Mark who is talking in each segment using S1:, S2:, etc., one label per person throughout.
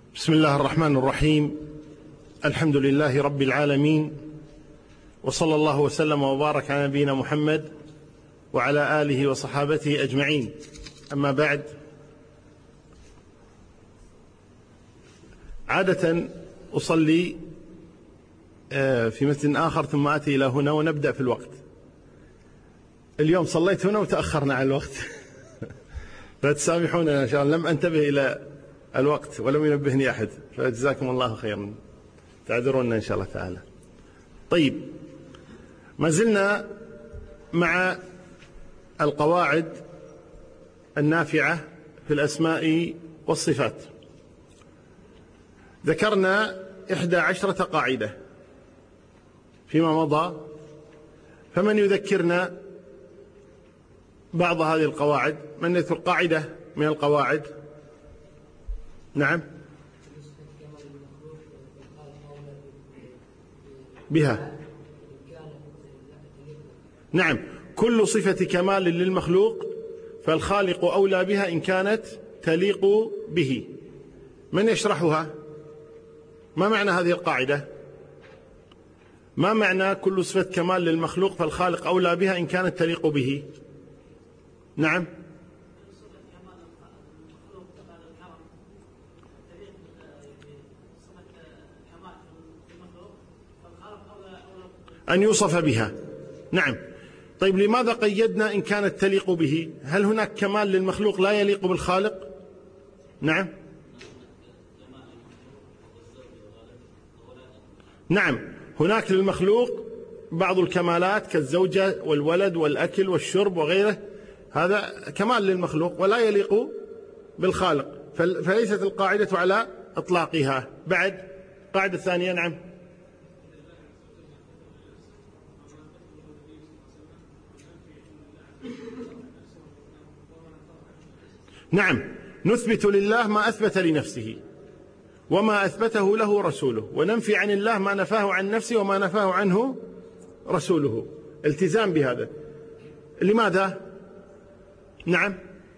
S1: بسم الله الرحمن الرحيم. الحمد لله رب العالمين، وصلى الله وسلم وبارك على نبينا محمد وعلى آله وصحابته أجمعين. أما بعد، عادة أصلي في مسجد آخر ثم آتي إلى هنا ونبدأ في الوقت. اليوم صليت هنا وتأخرنا عن الوقت فتسامحونا إن شاء الله، لم أنتبه إلى الوقت ولم ينبهني أحد، فجزاكم الله خيرا، تعذرونا إن شاء الله تعالى. طيب، ما زلنا مع القواعد النافعة في الأسماء والصفات. ذكرنا 11 قاعدة فيما مضى، فمن يذكرنا بعض هذه القواعد؟ من يذكر قاعدة من القواعد؟ نعم، بها. نعم، كل صفة كمال للمخلوق فالخالق أولى بها إن كانت تليق به. من يشرحها؟ ما معنى هذه القاعدة؟ ما معنى كل صفة كمال للمخلوق فالخالق أولى بها إن كانت تليق به؟ نعم، أن يوصف بها. نعم. طيب، لماذا قيدنا إن كانت تليق به؟ هل هناك كمال للمخلوق لا يليق بالخالق؟ نعم، نعم، هناك للمخلوق بعض الكمالات كالزوجة والولد والأكل والشرب وغيره، هذا كمال للمخلوق ولا يليق بالخالق، فليست القاعدة على إطلاقها. بعد قاعدة ثانية. نعم، نعم، نثبت لله ما أثبت لنفسه وما أثبته له رسوله، وننفي عن الله ما نفاه عن نفسه وما نفاه عنه رسوله. التزام بهذا. لماذا؟ نعم،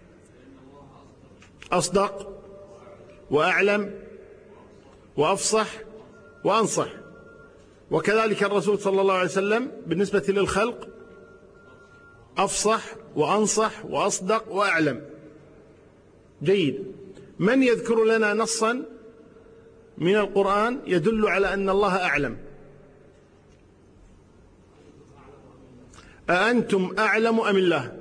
S1: أصدق وأعلم وأفصح وأنصح، وكذلك الرسول صلى الله عليه وسلم بالنسبة للخلق أفصح وأنصح وأصدق وأعلم. جيد. من يذكر لنا نصا من القرآن يدل على أن الله أعلم؟ أأنتم أعلم أم الله؟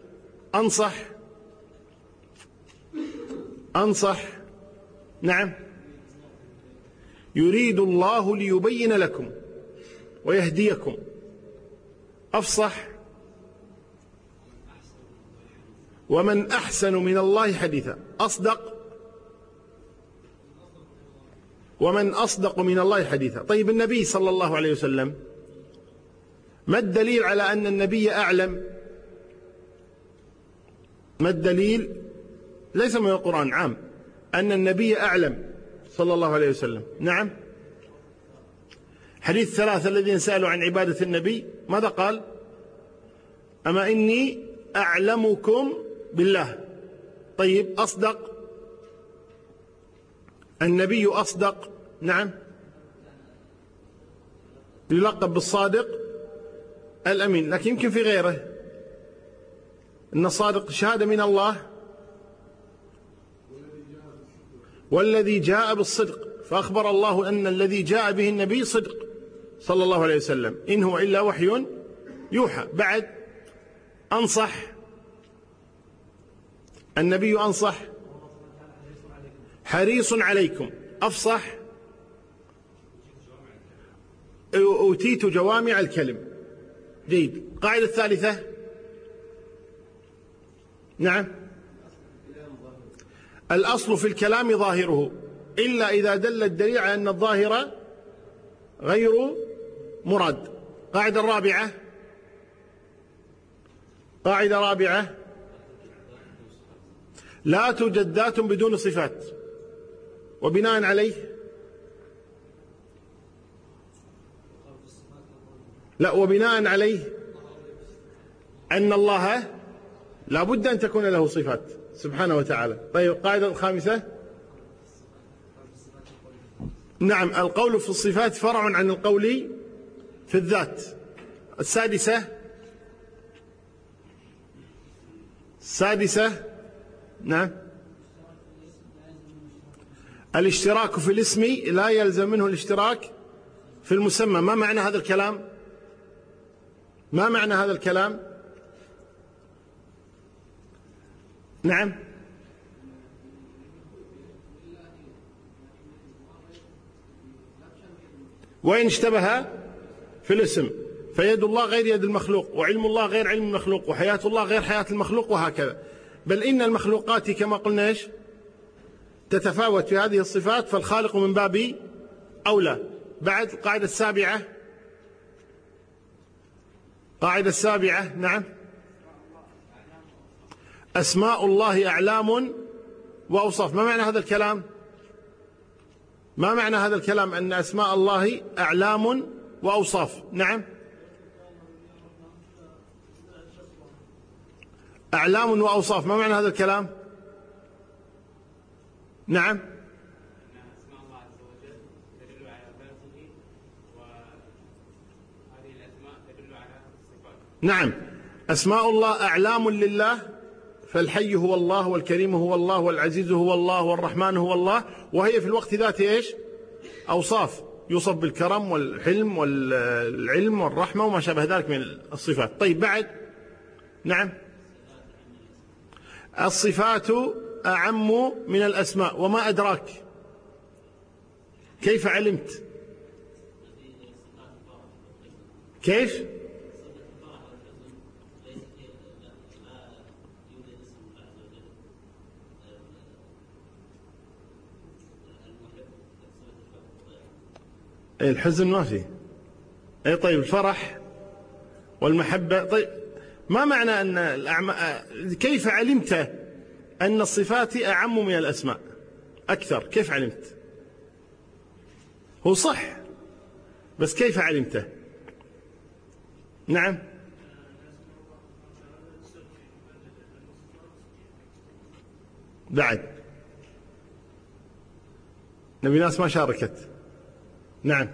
S1: أنصح. نعم، يريد الله ليبين لكم ويهديكم. أفصح، ومن أحسن من الله حديثا. أصدق، ومن أصدق من الله حديثا. طيب، النبي صلى الله عليه وسلم، ما الدليل على أن النبي أعلم؟ ما الدليل؟ ليس من القرآن، عام، أن النبي أعلم صلى الله عليه وسلم. نعم، حديث 3 الذين سألوا عن عبادة النبي ماذا قال؟ أما إني أعلمكم بالله. طيب، أصدق، النبي أصدق. نعم، يلقب بالصادق الأمين، لكن يمكن في غيره إن الصادق شهادة من الله، والذي جاء بالصدق، فأخبر الله أن الذي جاء به النبي صدق صلى الله عليه وسلم، إن هو إلا وحي يوحى. بعد أنصح، النبي أنصح، حريص عليكم. أفصح، أوتيت جوامع الكلم. جيد. قاعدة الثالثة. نعم، الأصل في الكلام ظاهره إلا إذا دل الدليل على أن الظاهر غير مراد. قاعدة رابعة، لا توجد ذات بدون صفات، وبناء عليه أن الله لا بد أن تكون له صفات سبحانه وتعالى. طيب، القاعدة الخامسة، نعم، القول في الصفات فرع عن القول في الذات. السادسة نعم، الاشتراك في الاسم لا يلزم منه الاشتراك في المسمى. ما معنى هذا الكلام؟ ما معنى هذا الكلام؟ نعم، وإن اشتبه في الاسم فيد الله غير يد المخلوق، وعلم الله غير علم المخلوق، وحياة الله غير حياة المخلوق، وهكذا. بل إن المخلوقات كما قلنا إيش؟ تتفاوت في هذه الصفات، فالخالق من باب أولى. بعد القاعدة السابعة نعم، أسماء الله أعلام وأوصاف. ما معنى هذا الكلام؟ ما معنى هذا الكلام أن أسماء الله أعلام وأوصاف؟ نعم، أعلام وأوصاف، ما معنى هذا الكلام؟ نعم،
S2: أسماء الله عز وجل تدل على ذاته، وهذه الأسماء تدل على الصفات.
S1: نعم، أسماء الله أعلام لله، فالحي هو الله، والكريم هو الله، والعزيز هو الله، والرحمن هو الله، وهي في الوقت ذاته إيش؟ أوصاف، يوصف بالكرم والحلم والعلم والرحمة وما شابه ذلك من الصفات. طيب بعد نعم، الصفات أعم من الأسماء. وما أدراك؟ كيف علمت؟ كيف؟ الحزن ما فيه. أي طيب، الفرح والمحبة. طيب ما معنى أن كيف علمت أن الصفات أعم من الأسماء أكثر؟ كيف علمت؟ هو صح، بس كيف علمته؟ نعم، بعد نبي ناس ما شاركت. نعم،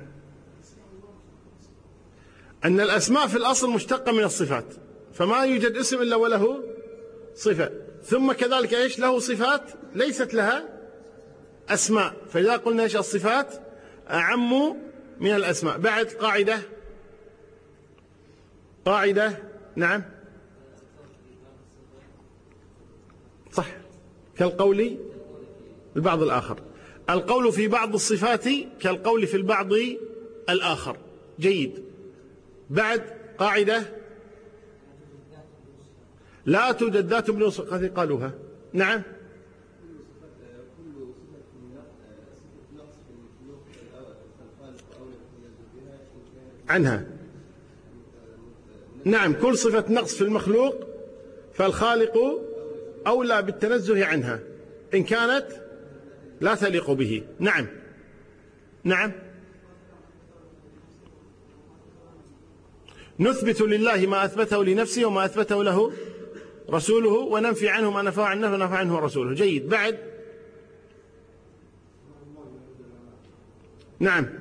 S1: أن الأسماء في الأصل مشتقة من الصفات، فما يوجد اسم إلا وله صفة، ثم كذلك إيش؟ له صفات ليست لها أسماء، فإذا قلنا إيش؟ الصفات أعم من الأسماء. بعد قاعدة نعم، صح، كالقول البعض الآخر. القول في بعض الصفات كالقول في البعض الآخر. جيد. بعد قاعدة لا توجد ذات بدون صفة، هذه قالوها. نعم، عنها. نعم، كل صفة نقص في المخلوق فالخالق أولى بالتنزه عنها إن كانت لا تليق به. نعم، نعم، نثبت لله ما أثبته لنفسه وما أثبته له رسوله، وننفي عنه ما نفى عنه ونفى عنه رسوله. جيد. بعد نعم،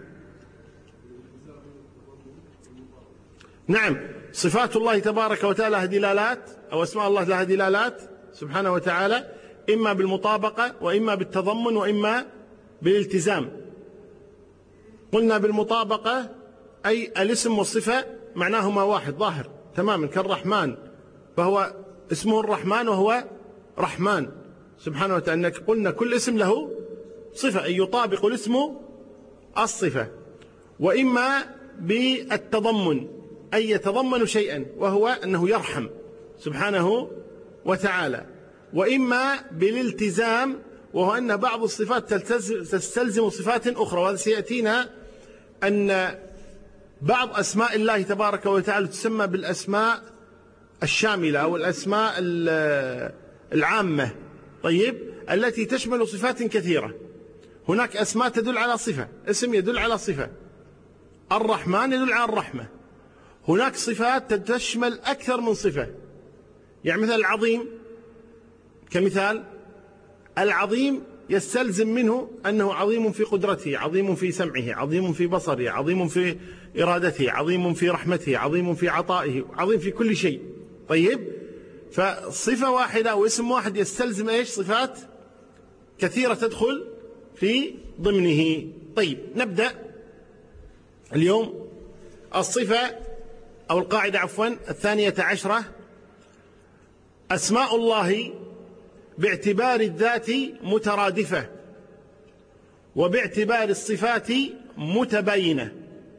S1: نعم، صفات الله تبارك وتعالى لها دلالات، أو أسماء الله لها دلالات سبحانه وتعالى، إما بالمطابقة وإما بالتضمن وإما بالالتزام. قلنا بالمطابقة أي الاسم والصفة معناهما واحد ظاهر تماما، كالرحمن فهو اسمه الرحمن وهو رحمن سبحانه وتعالى. قلنا كل اسم له صفة أي يطابق الاسم الصفة. وإما بالتضمن أي يتضمن شيئا وهو أنه يرحم سبحانه وتعالى. وإما بالالتزام وهو أن بعض الصفات تستلزم صفات أخرى، وهذا سيأتينا أن بعض أسماء الله تبارك وتعالى تسمى بالأسماء الشاملة أو الأسماء العامة، طيب، التي تشمل صفات كثيرة. هناك أسماء تدل على صفة، اسم يدل على صفة، الرحمن يدل على الرحمة. هناك صفات تشمل أكثر من صفة، يعني مثل العظيم، كمثال العظيم يستلزم منه أنه عظيم في قدرته، عظيم في سمعه، عظيم في بصره، عظيم في إرادته، عظيم في رحمته، عظيم في عطائه، عظيم في كل شيء. طيب، فصفة واحدة أو اسم واحد يستلزم إيش؟ صفات كثيرة تدخل في ضمنه. طيب، نبدأ اليوم الصفة أو القاعدة 12. أسماء الله باعتبار الذات مترادفة، وباعتبار الصفات متباينة.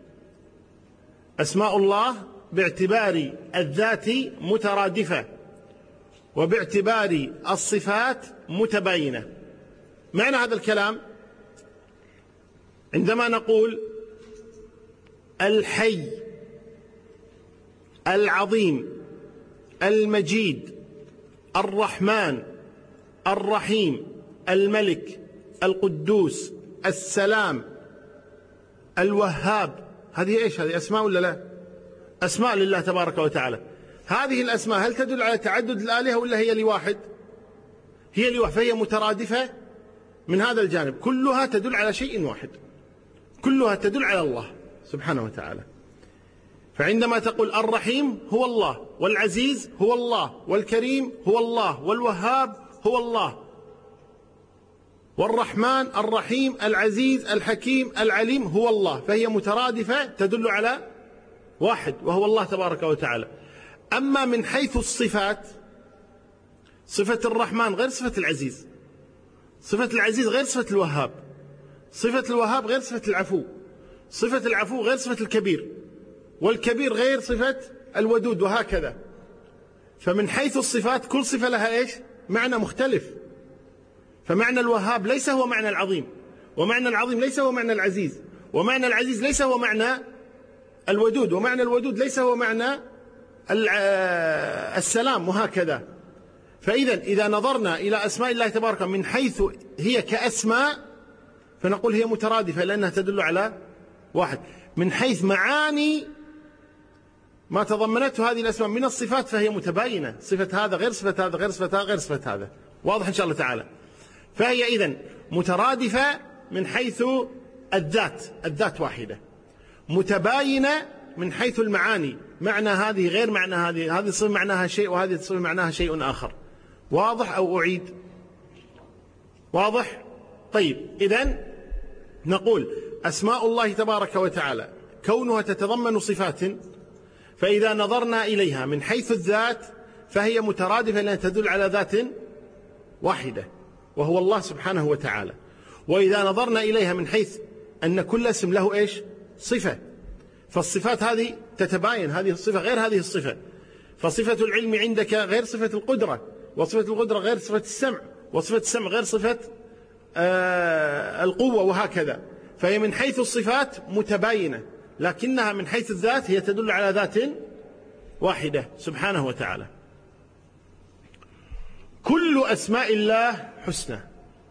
S1: أسماء الله باعتبار الذات مترادفة، وباعتبار الصفات متباينة. معنى هذا الكلام عندما نقول الحي، العظيم، المجيد، الرحمن، الرحيم، الملك، القدوس، السلام، الوهاب، هذه ايش؟ هذه اسماء ولا لا؟ اسماء لله تبارك وتعالى. هذه الاسماء هل تدل على تعدد الآلهة ولا هي لواحد؟ هي لواحد، فهي مترادفة من هذا الجانب، كلها تدل على شيء واحد، كلها تدل على الله سبحانه وتعالى. فعندما تقول الرحيم هو الله، والعزيز هو الله، والكريم هو الله، والوهاب هو الله، والرحمن، الرحيم، العزيز، الحكيم، العليم هو الله، فهي مترادفة تدل على واحد وهو الله تبارك وتعالى. أما من حيث الصفات، صفة الرحمن غير صفة العزيز، صفة العزيز غير صفة الوهاب، صفة الوهاب غير صفة العفو، صفة العفو غير صفة الكبير، والكبير غير صفة الودود، وهكذا. فمن حيث الصفات كل صفة لها إيش؟ معنى مختلف. فمعنى الوهاب ليس هو معنى العظيم، ومعنى العظيم ليس هو معنى العزيز، ومعنى العزيز ليس هو معنى الودود، ومعنى الودود ليس هو معنى السلام، وهكذا. فإذا إذا نظرنا إلى أسماء الله تبارك من حيث هي كأسماء فنقول هي مترادفة لأنها تدل على واحد. من حيث معاني ما تضمنته هذه الأسماء من الصفات فهي متباينة، صفة هذا غير صفة هذا، غير صفة هذا غير صفة هذا. واضح إن شاء الله تعالى. فهي إذن مترادفة من حيث الذات واحدة، متباينة من حيث المعاني، معنى هذه غير معنى هذه، هذه الصفة معناها شيء وهذه الصفة معناها شيء آخر. واضح أو أعيد؟ واضح؟ طيب، إذن نقول أسماء الله تبارك وتعالى كونها تتضمن صفات، فإذا نظرنا إليها من حيث الذات فهي مترادفة لأنها تدل على ذات واحدة وهو الله سبحانه وتعالى. وإذا نظرنا إليها من حيث أن كل اسم له إيش؟ صفة، فالصفات هذه تتباين، هذه الصفة غير هذه الصفة. فصفة العلم عندك غير صفة القدرة، وصفة القدرة غير صفة السمع، وصفة السمع غير صفة القوة، وهكذا. فهي من حيث الصفات متباينة، لكنها من حيث الذات هي تدل على ذات واحدة سبحانه وتعالى. كل أسماء الله حسنى،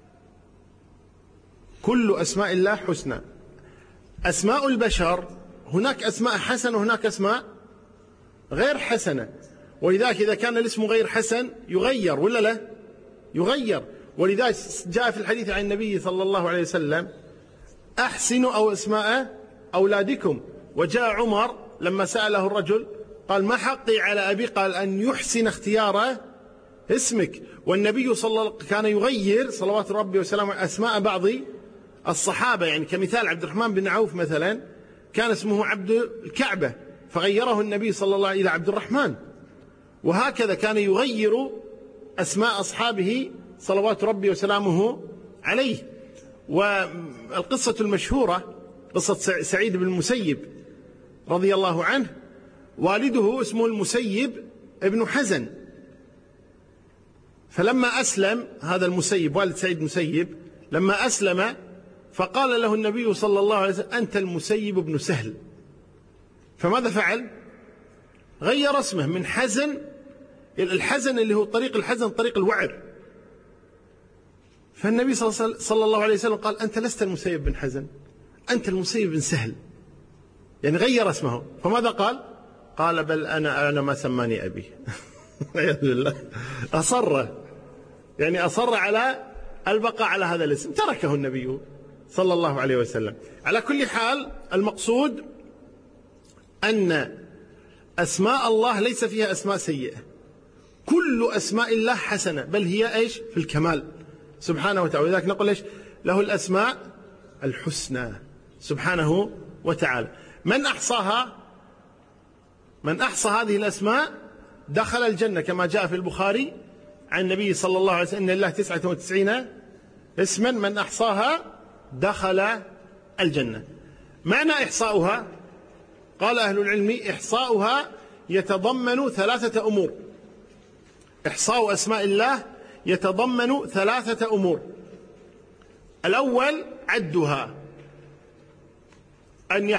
S1: كل أسماء الله حسنى. أسماء البشر هناك أسماء حسنة وهناك أسماء غير حسنة، ولذلك إذا كان الاسم غير حسن يغير ولا لا؟ يغير. ولذلك جاء في الحديث عن النبي صلى الله عليه وسلم أحسنوا أو أسماء أولادكم. وجاء عمر لما سأله الرجل قال ما حقي على أبي؟ قال أن يحسن اختيار اسمك. والنبي صلى الله عليه وسلم كان يغير صلوات ربي وسلامه أسماء بعض الصحابة، يعني كمثال عبد الرحمن بن عوف مثلا كان اسمه عبد الكعبة فغيره النبي صلى الله عليه وسلم إلى عبد الرحمن، وهكذا كان يغير أسماء أصحابه صلوات ربي وسلامه عليه. والقصة المشهورة قصة سعيد بن المسيب رضي الله عنه، والده اسمه المسيب ابن حزن، فلما أسلم هذا المسيب والد سعيد المسيب لما أسلم فقال له النبي صلى الله عليه وسلم أنت المسيب بن سهل. فماذا فعل؟ غير اسمه من حزن، الحزن اللي هو طريق الحزن طريق الوعر. فالنبي صلى الله عليه وسلم قال أنت لست المسيب بن حزن، أنت المسيب بن سهل، يعني غير اسمه. فماذا قال؟ قال بل أنا ما سماني أبي. والعياذ بالله. أصر، يعني أصر على البقاء على هذا الاسم، تركه النبي صلى الله عليه وسلم. على كل حال المقصود أن أسماء الله ليس فيها أسماء سيئة، كل أسماء الله حسنة، بل هي إيش؟ في الكمال سبحانه وتعالى. ولذلك نقول إيش؟ له الأسماء الحسنى سبحانه وتعالى. من أحصى هذه الأسماء دخل الجنة، كما جاء في البخاري عن النبي صلى الله عليه وسلم: إن لله 99 اسما من أحصاها دخل الجنة. معنى إحصاؤها، قال أهل العلم: إحصاؤها يتضمن 3 أمور. إحصاء أسماء الله يتضمن 3 أمور. الأول عدها، أن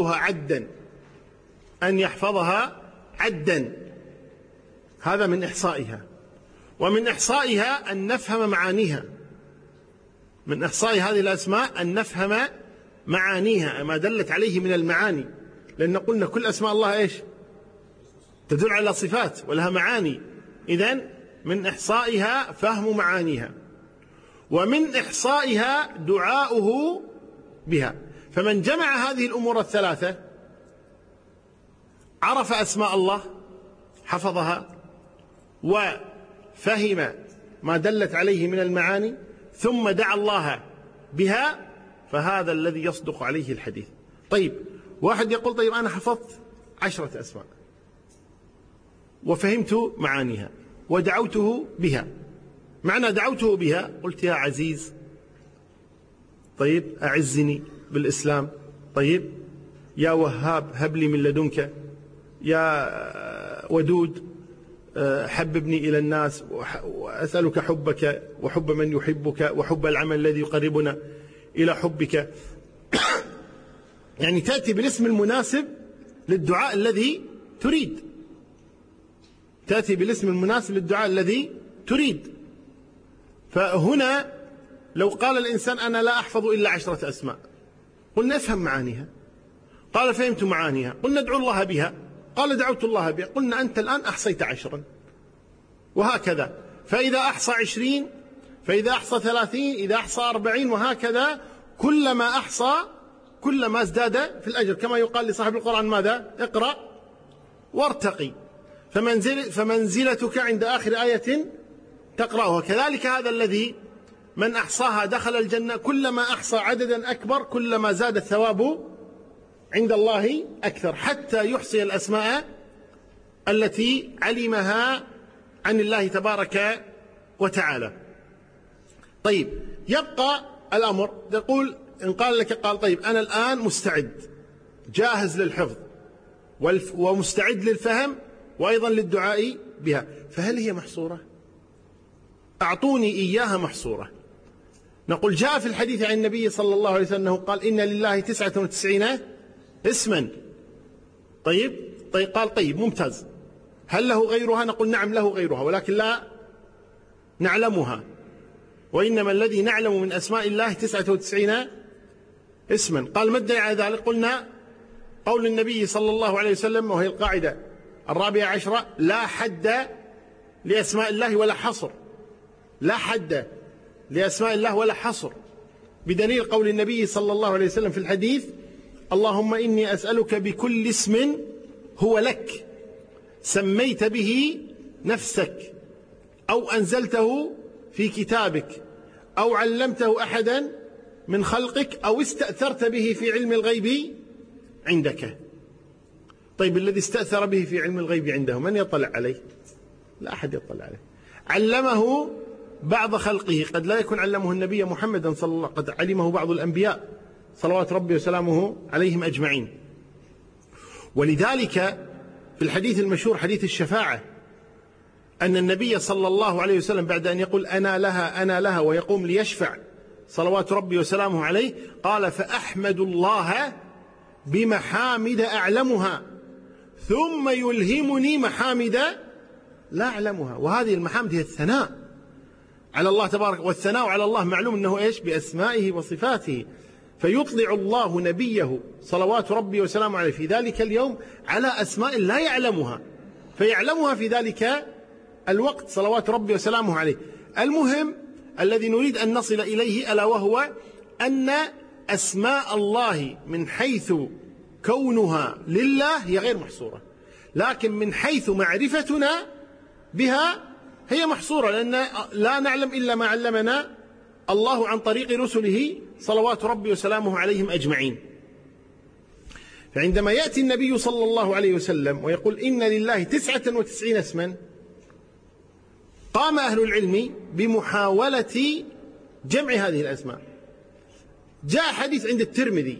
S1: يحفظها عدا، هذا من إحصائها. ومن إحصائها أن نفهم معانيها، من إحصاء هذه الأسماء أن نفهم معانيها، ما دلت عليه من المعاني، لأن قلنا كل أسماء الله إيش؟ تدل على صفات ولها معاني. إذن من إحصائها فهم معانيها، ومن إحصائها دعاؤه بها. فمن جمع هذه الأمور ال3 عرف أسماء الله، حفظها وفهم ما دلت عليه من المعاني، ثم دعا الله بها، فهذا الذي يصدق عليه الحديث. طيب، واحد يقول: طيب أنا حفظت 10 أسماء وفهمت معانيها ودعوته بها. معنى دعوته بها، قلت: يا عزيز، طيب أعزني بالإسلام، طيب يا وهاب هب لي من لدنك، يا ودود حببني إلى الناس، وأسألك حبك وحب من يحبك وحب العمل الذي يقربنا إلى حبك. يعني تأتي بالاسم المناسب للدعاء الذي تريد، تأتي بالاسم المناسب للدعاء الذي تريد. فهنا لو قال الإنسان: أنا لا أحفظ إلا 10 أسماء، قلنا: افهم معانيها. قال: فهمت معانيها. قلنا: ادعو الله بها. قال: دعوت الله بها. قلنا: أنت الآن أحصيت 10، وهكذا. فإذا أحصى 20، فإذا أحصى 30، إذا أحصى 40، وهكذا. كلما أحصى كلما ازداد في الأجر، كما يقال لصاحب القرآن: ماذا؟ اقرأ وارتقي، فمنزلتك عند آخر آية تقرأها. كذلك هذا الذي من أحصاها دخل الجنة، كلما أحصى عددا أكبر كلما زاد الثواب عند الله أكثر، حتى يحصي الأسماء التي علمها عن الله تبارك وتعالى. طيب، يبقى الأمر، يقول: إن قال لك قال: طيب أنا الآن مستعد، جاهز للحفظ ومستعد للفهم وأيضا للدعاء بها، فهل هي محصورة؟ أعطوني إياها محصورة. نقول: جاء في الحديث عن النبي صلى الله عليه وسلم أنه قال: إن لله 99 اسما. طيب قال: طيب ممتاز، هل له غيرها؟ نقول: نعم له غيرها، ولكن لا نعلمها، وإنما الذي نعلم من أسماء الله 99 اسما. قال: ما الدليل على ذلك؟ قلنا: قول النبي صلى الله عليه وسلم، وهي القاعدة 14: لا حد لأسماء الله ولا حصر، لا حد لأسماء الله ولا حصر، بدليل قول النبي صلى الله عليه وسلم في الحديث: اللهم إني أسألك بكل اسم هو لك سميت به نفسك أو أنزلته في كتابك أو علمته أحدا من خلقك أو استأثرت به في علم الغيب عندك. طيب، الذي استأثر به في علم الغيب عنده من يطلع عليه؟ لا أحد يطلع عليه. علمه بعض خلقه، قد لا يكون علمه النبي محمدا صلى الله عليه وسلم، قد علمه بعض الأنبياء صلوات ربي وسلامه عليهم أجمعين. ولذلك في الحديث المشهور حديث الشفاعة، أن النبي صلى الله عليه وسلم بعد أن يقول أنا لها أنا لها ويقوم ليشفع صلوات ربي وسلامه عليه، قال: فأحمد الله بمحامد أعلمها ثم يلهمني محامد لا أعلمها. وهذه المحامد هي الثناء على الله تبارك، والثناء على الله معلوم أنه إيش؟ بأسمائه وصفاته. فيطلع الله نبيه صلوات ربي وسلامه عليه في ذلك اليوم على أسماء لا يعلمها، فيعلمها في ذلك الوقت صلوات ربي وسلامه عليه. المهم الذي نريد أن نصل إليه، ألا وهو أن أسماء الله من حيث كونها لله هي غير محصورة، لكن من حيث معرفتنا بها هي محصورة، لأن لا نعلم إلا ما علمنا الله عن طريق رسله صلوات ربي وسلامه عليهم أجمعين. فعندما يأتي النبي صلى الله عليه وسلم ويقول إن لله 99 اسما، قام أهل العلم بمحاولة جمع هذه الأسماء. جاء حديث عند الترمذي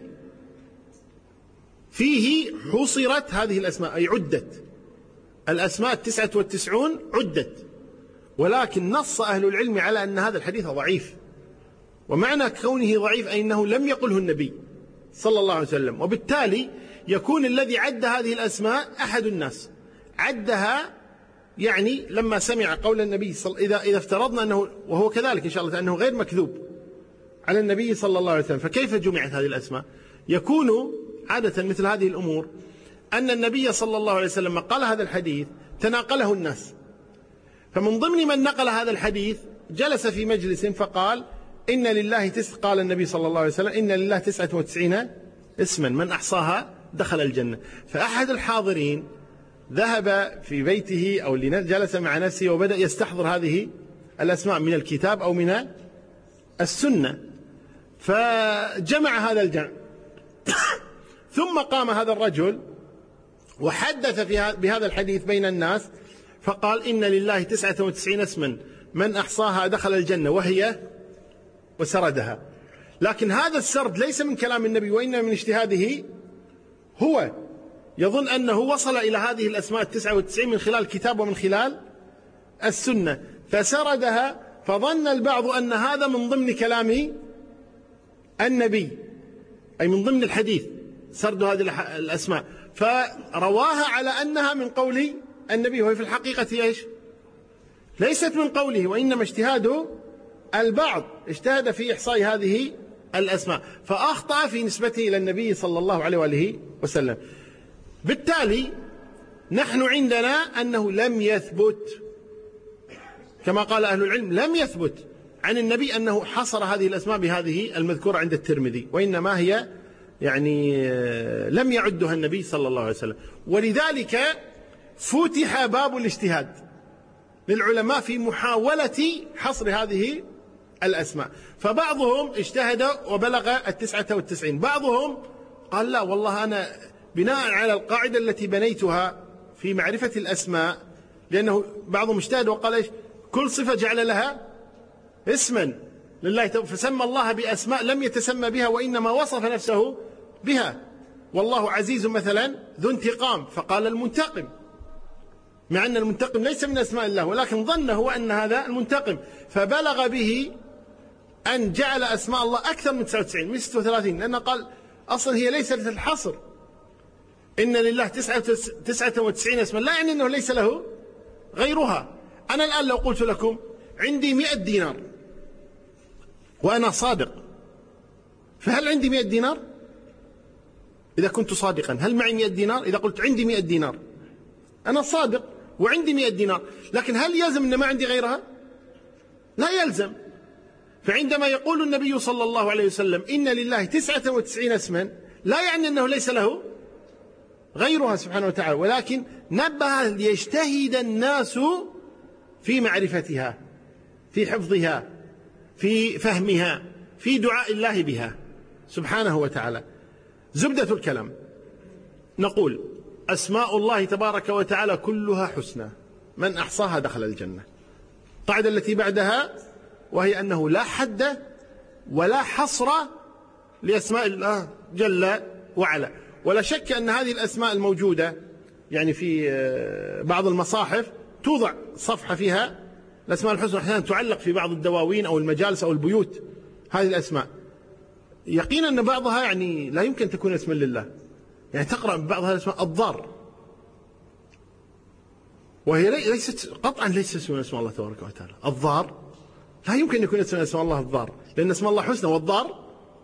S1: فيه حصرت هذه الأسماء، أي عدت الأسماء 99 عدت، ولكن نص أهل العلم على أن هذا الحديث ضعيف، ومعنى كونه ضعيف أي أنه لم يقله النبي صلى الله عليه وسلم، وبالتالي يكون الذي عد هذه الأسماء أحد الناس عدها، يعني لما سمع قول النبي إذا افترضنا أنه، وهو كذلك إن شاء الله أنه غير مكذوب على النبي صلى الله عليه وسلم، فكيف جمعت هذه الأسماء؟ يكون عادة مثل هذه الأمور أن النبي صلى الله عليه وسلم قال هذا الحديث تناقله الناس، فمن ضمن من نقل هذا الحديث جلس في مجلس فقال إن لله قال النبي صلى الله عليه وسلم إن لله 99 اسما من أحصاها دخل الجنة. فأحد الحاضرين ذهب في بيته أو جلس مع نفسه وبدأ يستحضر هذه الأسماء من الكتاب أو من السنة، فجمع هذا الجمع ثم قام هذا الرجل وحدث بهذا الحديث بين الناس فقال إن لله 99 اسما من أحصاها دخل الجنة وسردها. لكن هذا السرد ليس من كلام النبي وإنما من اجتهاده، هو يظن أنه وصل إلى هذه الأسماء 99 من خلال الكتاب ومن خلال السنة فسردها، فظن البعض أن هذا من ضمن كلام النبي، أي من ضمن الحديث سرد هذه الأسماء، فرواها على أنها من قول النبي، وهي في الحقيقة إيش؟ ليست من قوله، وإنما اجتهاد البعض اجتهد في إحصاء هذه الأسماء فأخطأ في نسبته إلى النبي صلى الله عليه وآله وسلم. بالتالي نحن عندنا أنه لم يثبت كما قال أهل العلم، لم يثبت عن النبي أنه حصر هذه الأسماء بهذه المذكورة عند الترمذي، وإنما هي يعني لم يعدها النبي صلى الله عليه وسلم. ولذلك فتح باب الاجتهاد للعلماء في محاولة حصر هذه الأسماء، فبعضهم اجتهد وبلغ 99، بعضهم قال لا والله أنا بناء على القاعدة التي بنيتها في معرفة الأسماء، لأنه بعضهم اجتهد وقال إيش؟ كل صفة جعل لها اسما لله، فسمى الله بأسماء لم يتسمى بها وإنما وصف نفسه بها، والله عزيز مثلا ذو انتقام فقال المنتقم، مع أن المنتقم ليس من أسماء الله، ولكن ظن هو أن هذا المنتقم، فبلغ به أن جعل أسماء الله أكثر من 99 من 36، لأنه قال أصلا هي ليست الحصر، إن لله 99 اسما لا يعني أنه ليس له غيرها. أنا الآن لو قلت لكم عندي 100 دينار وأنا صادق، فهل عندي 100 دينار؟ إذا كنت صادقا هل معي 100 دينار؟ إذا قلت عندي 100 دينار أنا صادق وعندي 100 دينار، لكن هل يلزم أن ما عندي غيرها؟ لا يلزم. فعندما يقول النبي صلى الله عليه وسلم إن لله 99 اسما لا يعني أنه ليس له غيرها سبحانه وتعالى، ولكن نبه ليجتهد الناس في معرفتها، في حفظها، في فهمها، في دعاء الله بها سبحانه وتعالى. زبدة الكلام نقول أسماء الله تبارك وتعالى كلها حسنى، من أحصاها دخل الجنة. القاعدة التي بعدها وهي أنه لا حد ولا حصر لأسماء الله جل وعلا، ولا شك أن هذه الأسماء الموجودة يعني في بعض المصاحف توضع صفحة فيها الأسماء الحسنى، أحيانا تعلق في بعض الدواوين أو المجالس أو البيوت هذه الأسماء، يقينا أن بعضها يعني لا يمكن تكون اسما لله، يعني تقرأ بعض هذه الأسماء الضار، وهي ليست قطعا ليست من اسماء الله تبارك وتعالى. الضار لا يمكن أن يكون اسم اسماء الله الضار، لأن اسم الله حسنى، والضار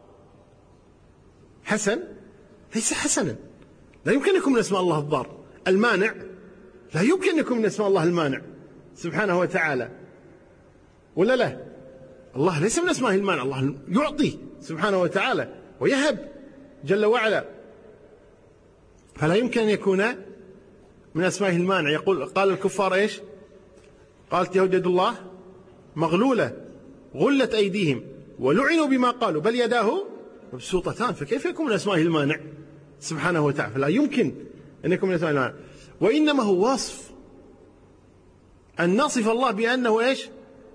S1: حسن ليس حسنا، لا يمكن أن يكون من اسماء الله الضار. المانع لا يمكن أن يكون من اسماء الله المانع سبحانه وتعالى، ولا لا؟ الله ليس من أسمائه المانع، الله يعطي سبحانه وتعالى ويهب جل وعلا، فلا يمكن أن يكون من أسمائه المانع. قال الكفار إيش؟ قالت يهود يد الله مغلولة غلت أيديهم ولعنوا بما قالوا بل يداه مبسوطتان، فكيف يكون من أسمائه المانع سبحانه وتعالى؟ فلا يمكن أن يكون من أسمائه المانع، وإنما هو وصف أن نصف الله بأنه إيش؟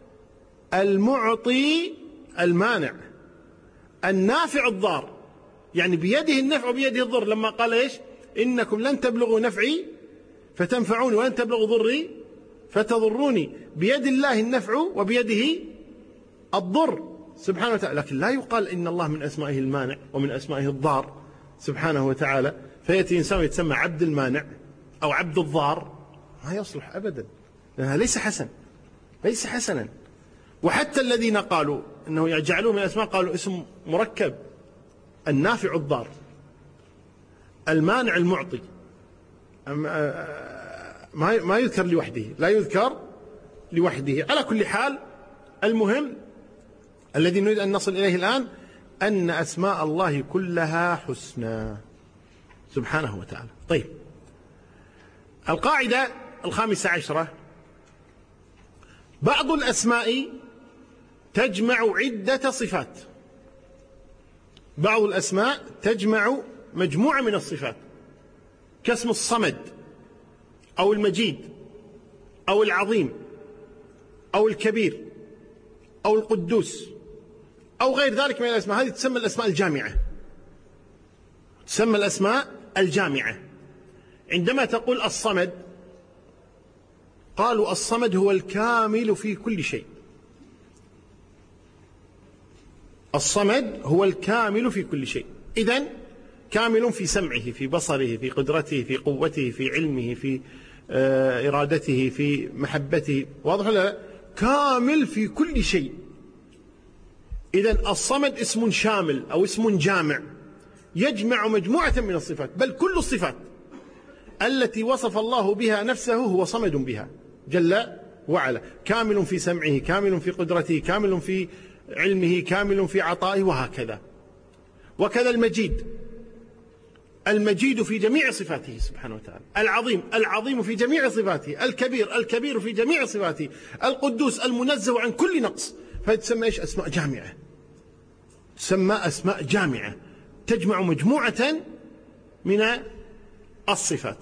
S1: المعطي المانع النافع الضار، يعني بيده النفع وبيده الضر. لما قال إيش؟ إنكم لن تبلغوا نفعي فتنفعوني ولن تبلغوا ضري فتضروني، بيد الله النفع وبيده الضر سبحانه وتعالى. لكن لا يقال إن الله من أسمائه المانع ومن أسمائه الضار سبحانه وتعالى، فيأتي إنسان يتسمى عبد المانع أو عبد الضار، ما يصلح أبدا، لأنها ليس حسن، ليس حسنا. وحتى الذين قالوا أنه يجعلون من الأسماء قالوا اسم مركب، النافع الضار، المانع المعطي، ما يذكر لوحده، لا يذكر لوحده. على كل حال، المهم الذي نريد أن نصل إليه الآن أن أسماء الله كلها حسنى سبحانه وتعالى. طيب، القاعدة 15، بعض الأسماء تجمع عدة صفات، بعض الأسماء تجمع مجموعة من الصفات، كاسم الصمد أو المجيد أو العظيم أو الكبير أو القدوس أو غير ذلك من الأسماء. هذه تسمى الأسماء الجامعة، تسمى الأسماء الجامعة. عندما تقول الصمد، قالوا الصمد هو الكامل في كل شيء، الصمد هو الكامل في كل شيء. إذن كامل في سمعه، في بصره، في قدرته، في قوته، في علمه، في إرادته، في محبته، واضح ولا لا؟ كامل في كل شيء. إذن الصمد اسم شامل أو اسم جامع يجمع مجموعة من الصفات، بل كل الصفات التي وصف الله بها نفسه هو صمد بها جل وعلا، كامل في سمعه، كامل في قدرته، كامل في علمه، كامل في عطائه، وهكذا. وكذا المجيد، المجيد في جميع صفاته سبحانه وتعالى، العظيم، العظيم في جميع صفاته، الكبير، الكبير في جميع صفاته، القدوس، المنزه عن كل نقص. فتسمى إيش؟ أسماء جامعة، تسمى أسماء جامعة تجمع مجموعة من الصفات.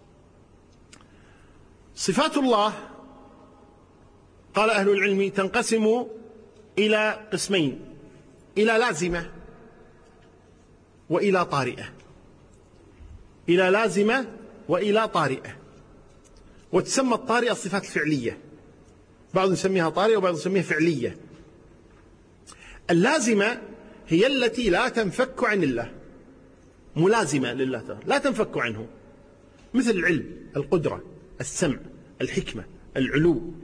S1: صفات الله قال أهل العلم تنقسم إلى قسمين، إلى لازمة وإلى طارئة، إلى لازمة وإلى طارئة. وتسمى الطارئة الصفات الفعلية، بعض يسميها طارئة وبعض يسميها فعلية. اللازمة هي التي لا تنفك عن الله، ملازمة لله تعالى لا تنفك عنه، مثل العلم، القدرة، السمع، الحكمة، العلو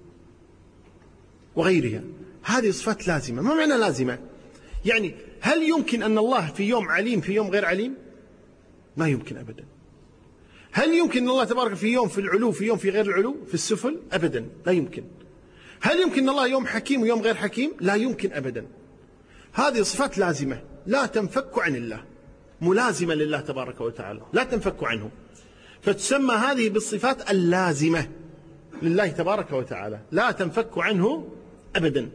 S1: وغيرها. هذه صفات لازمة. ما معنى لازمة؟ يعني هل يمكن أن الله في يوم عليم في يوم غير عليم؟ ما يمكن أبدا. هل يمكن أن الله تبارك في يوم في العلو في يوم في غير العلو، في السفل؟ أبدا لا يمكن. هل يمكن أن الله يوم حكيم ويوم غير حكيم؟ لا يمكن أبدا. هذه صفات لازمة لا تنفك عن الله، ملازمة لله تبارك وتعالى لا تنفك عنه، فتسمى هذه بالصفات اللازمة لله تبارك وتعالى لا تنفك عنه أبدا.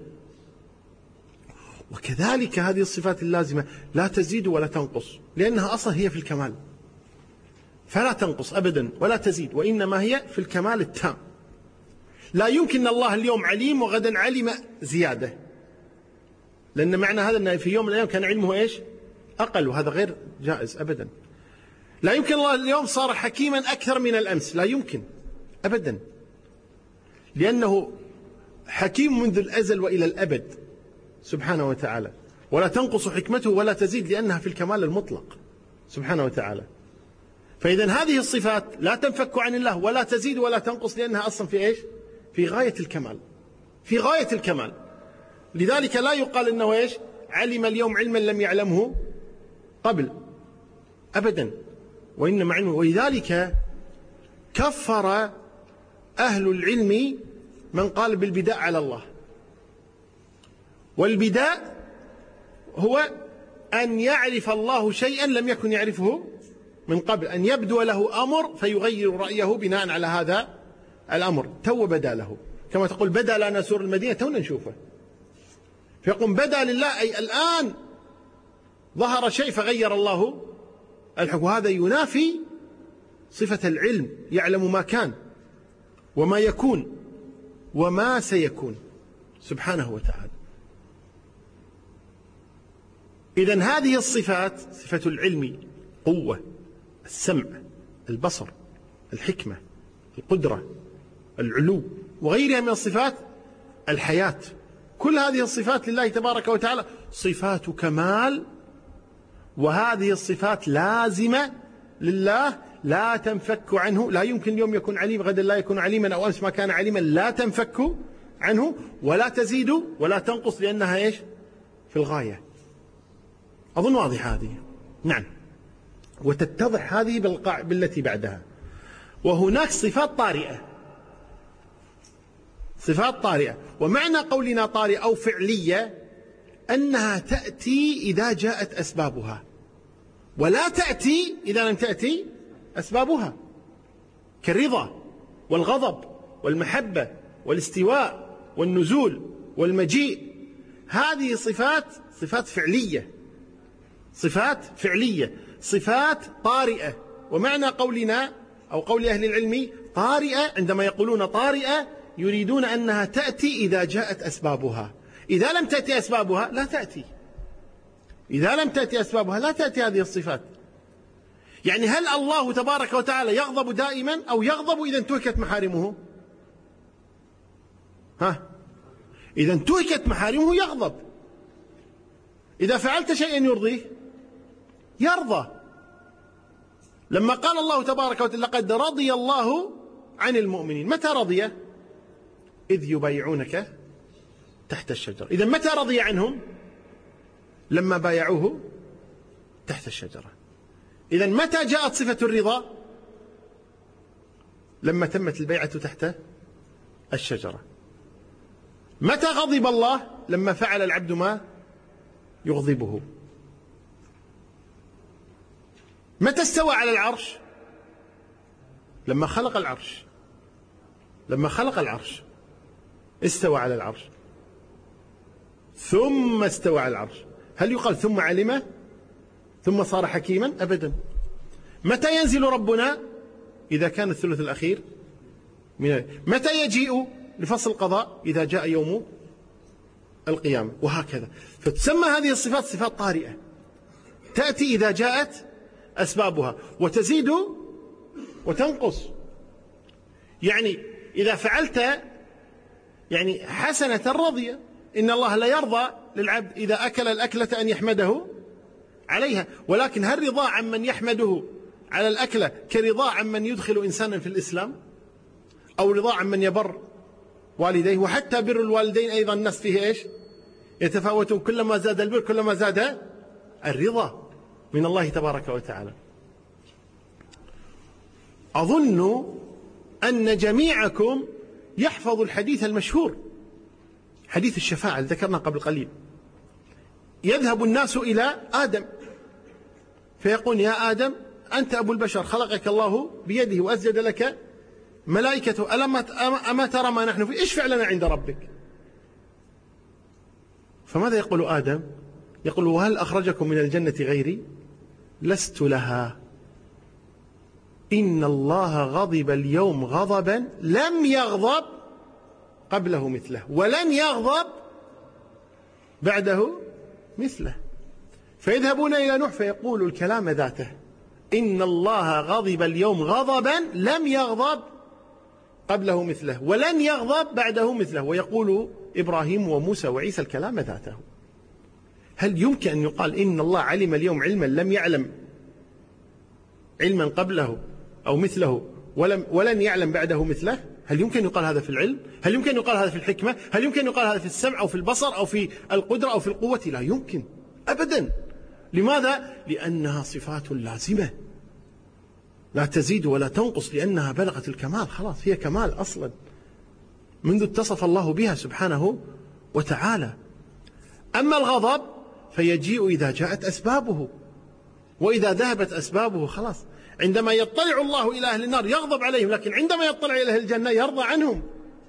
S1: وكذلك هذه الصفات اللازمة لا تزيد ولا تنقص، لأنها أصلا هي في الكمال، فلا تنقص أبدا ولا تزيد، وإنما هي في الكمال التام. لا يمكن أن الله اليوم عليم وغدا علم زيادة، لأن معنى هذا أن في يوم من الأيام كان علمه إيش؟ أقل، وهذا غير جائز أبدا. لا يمكن الله اليوم صار حكيما أكثر من الأمس، لا يمكن أبدا، لأنه حكيم منذ الأزل وإلى الأبد سبحانه وتعالى، ولا تنقص حكمته ولا تزيد، لأنها في الكمال المطلق سبحانه وتعالى. فإذا هذه الصفات لا تنفك عن الله ولا تزيد ولا تنقص، لأنها أصلا في إيش؟ في غاية الكمال، في غاية الكمال. لذلك لا يقال إنه إيش؟ علم اليوم علما لم يعلمه قبل أبدا، وإنما علمه. ولذلك كفر أهل العلم من قال بالبداء على الله، والبداء هو أن يعرف الله شيئا لم يكن يعرفه من قبل، أن يبدو له أمر فيغير رأيه بناء على هذا الأمر. تو بدا له، كما تقول بدا لنا سور المدينة تونا نشوفه، فيقوم بدا لله أي الآن ظهر شيء فغير الله الحكم. وهذا ينافي صفة العلم، يعلم ما كان وما يكون وما سيكون سبحانه وتعالى. إذن هذه الصفات، صفة العلم، قوة، السمع، البصر، الحكمة، القدرة، العلو، وغيرها من الصفات، الحياة، كل هذه الصفات لله تبارك وتعالى صفات كمال، وهذه الصفات لازمة لله لا تنفك عنه. لا يمكن اليوم يكون عليم غدا لا يكون عليما، أو أمس ما كان عليما، لا تنفك عنه ولا تزيد ولا تنقص، لأنها إيش؟ في الغاية. أظن واضح هذه. نعم. وتتضح هذه بالتي بعدها. وهناك صفات طارئة، صفات طارئة، ومعنى قولنا طارئة أو فعلية أنها تأتي إذا جاءت أسبابها، ولا تأتي إذا لم تأتي أسبابها، كالرضا والغضب والمحبة والاستواء والنزول والمجيء. هذه صفات فعلية، صفات فعلية، صفات طارئة. ومعنى قولنا أو قول أهل العلم طارئة، عندما يقولون طارئة يريدون أنها تأتي إذا جاءت أسبابها. إذا لم تأتي أسبابها لا تأتي، إذا لم تأتي أسبابها لا تأتي هذه الصفات. يعني هل الله تبارك وتعالى يغضب دائما أو يغضب إذا انتهكت محارمه؟ إذا انتهكت محارمه يغضب. إذا فعلت شيئا يرضيه يرضى. لما قال الله تبارك وتعالى لقد رضي الله عن المؤمنين، متى رضي؟ إذ يبايعونك تحت الشجرة. إذا متى رضي عنهم؟ لما بايعوه تحت الشجرة. إذا متى جاءت صفة الرضا؟ لما تمت البيعة تحت الشجرة. متى غضب الله؟ لما فعل العبد ما يغضبه. متى استوى على العرش؟ لما خلق العرش، لما خلق العرش استوى على العرش، ثم استوى على العرش. هل يقال ثم علم ثم صار حكيما؟ أبدا. متى ينزل ربنا؟ إذا كان الثلث الأخير من متى يجيء لفصل القضاء؟ إذا جاء يوم القيامة. وهكذا. فتسمى هذه الصفات صفات طارئة، تأتي إذا جاءت أسبابها، وتزيد وتنقص. يعني إذا فعلت يعني حسنة رضية، إن الله لا يرضى للعبد إذا أكل الأكلة أن يحمده عليها. ولكن هل رضا عن من يحمده على الأكلة كرضا عن من يدخل إنسانا في الإسلام، أو رضا عن من يبر والديه؟ وحتى بر الوالدين أيضا الناس فيه إيش؟ يتفاوتون، كلما زاد البر كلما زاد الرضا من الله تبارك وتعالى. أظن أن جميعكم يحفظ الحديث المشهور، حديث الشفاعة الذي ذكرنا قبل قليل. يذهب الناس إلى آدم فيقول يا آدم أنت أبو البشر، خلقك الله بيده وأسجد لك ملائكته، أما ترى ما نحن فيه؟ إيش فعلنا عند ربك؟ فماذا يقول آدم؟ يقول وهل أخرجكم من الجنة غيري؟ لست لها، إن الله غضب اليوم غضبا لم يغضب قبله مثله ولن يغضب بعده مثله. فيذهبون إلى نوح فيقول الكلام ذاته، إن الله غضب اليوم غضبا لم يغضب قبله مثله ولن يغضب بعده مثله. ويقول إبراهيم وموسى وعيسى الكلام ذاته. هل يمكن أن يقال إن الله علم اليوم علما لم يعلم علما قبله أو مثله ولن يعلم بعده مثله؟ هل يمكن يقال هذا في العلم؟ هل يمكن يقال هذا في الحكمة؟ هل يمكن يقال هذا في السمع أو في البصر أو في القدرة أو في القوة؟ لا يمكن أبدا. لماذا؟ لأنها صفات لازمة لا تزيد ولا تنقص، لأنها بلغت الكمال، خلاص هي كمال أصلا منذ اتصف الله بها سبحانه وتعالى. أما الغضب فيجيء إذا جاءت أسبابه، وإذا ذهبت أسبابه خلاص. عندما يطلع الله إلى أهل النار يغضب عليهم، لكن عندما يطلع إلى أهل الجنة يرضى عنهم.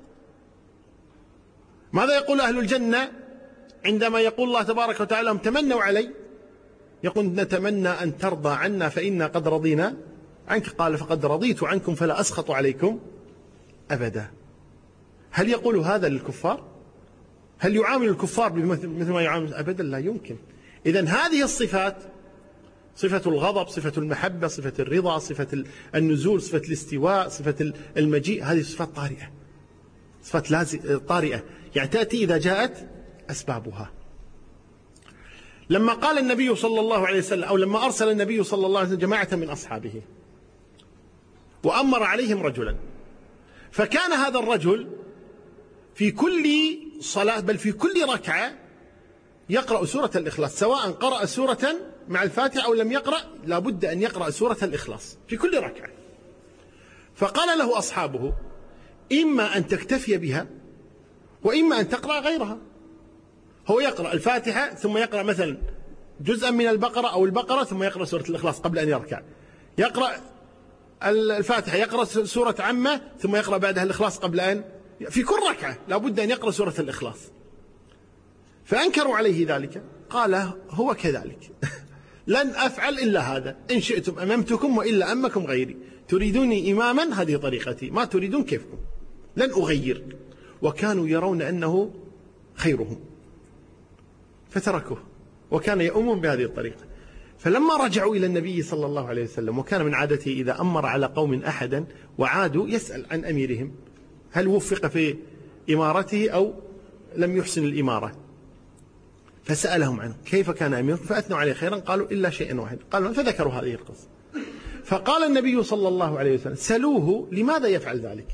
S1: ماذا يقول أهل الجنة عندما يقول الله تبارك وتعالى لهم تمنوا علي؟ يقول نتمنى أن ترضى عنا فإنا قد رضينا عنك. قال فقد رضيت عنكم فلا أسخط عليكم أبدا. هل يقول هذا للكفار؟ هل يعامل الكفار مثل ما يعامل؟ أبدا، لا يمكن. إذن هذه الصفات، صفة الغضب، صفة المحبة، صفة الرضا، صفة النزول، صفة الاستواء، صفة المجيء، هذه صفات طارئة، صفات طارئة، يعني تأتي إذا جاءت أسبابها. لما قال النبي صلى الله عليه وسلم، أو لما أرسل النبي صلى الله عليه وسلم جماعة من أصحابه وأمر عليهم رجلا، فكان هذا الرجل في كل صلاة بل في كل ركعة يقرأ سورة الإخلاص، سواء قرأ سورة مع الفاتحة أو لم يقرأ، لا بد أن يقرأ سورة الإخلاص في كل ركعة. فقال له أصحابه إما أن تكتفي بها وإما أن تقرأ غيرها. هو يقرأ الفاتحة ثم يقرأ مثلا جزءا من البقرة أو البقرة ثم يقرأ سورة الإخلاص قبل أن يركع، يقرأ الفاتحة، يقرأ سورة عامة ثم يقرأ بعدها الإخلاص قبل أن، في كل ركعة لا بد أن يقرأ سورة الإخلاص. فأنكروا عليه ذلك، قال هو كذلك لن أفعل إلا هذا، إن شئتم أممتكم وإلا أمكم غيري، تريدوني إماما هذه طريقتي، ما تريدون كيفكم، لن أغير. وكانوا يرون أنه خيرهم فتركوه، وكان يؤمن بهذه الطريقة. فلما رجعوا إلى النبي صلى الله عليه وسلم، وكان من عادته إذا أمر على قوم أحدا وعادوا يسأل عن أميرهم هل وفق في إمارته أو لم يحسن الإمارة، فسألهم عنه كيف كان أميركم، فأثنوا عليه خيرا، قالوا إلا شيئا واحد، قالوا فذكروا هذه القصة. فقال النبي صلى الله عليه وسلم سلوه لماذا يفعل ذلك،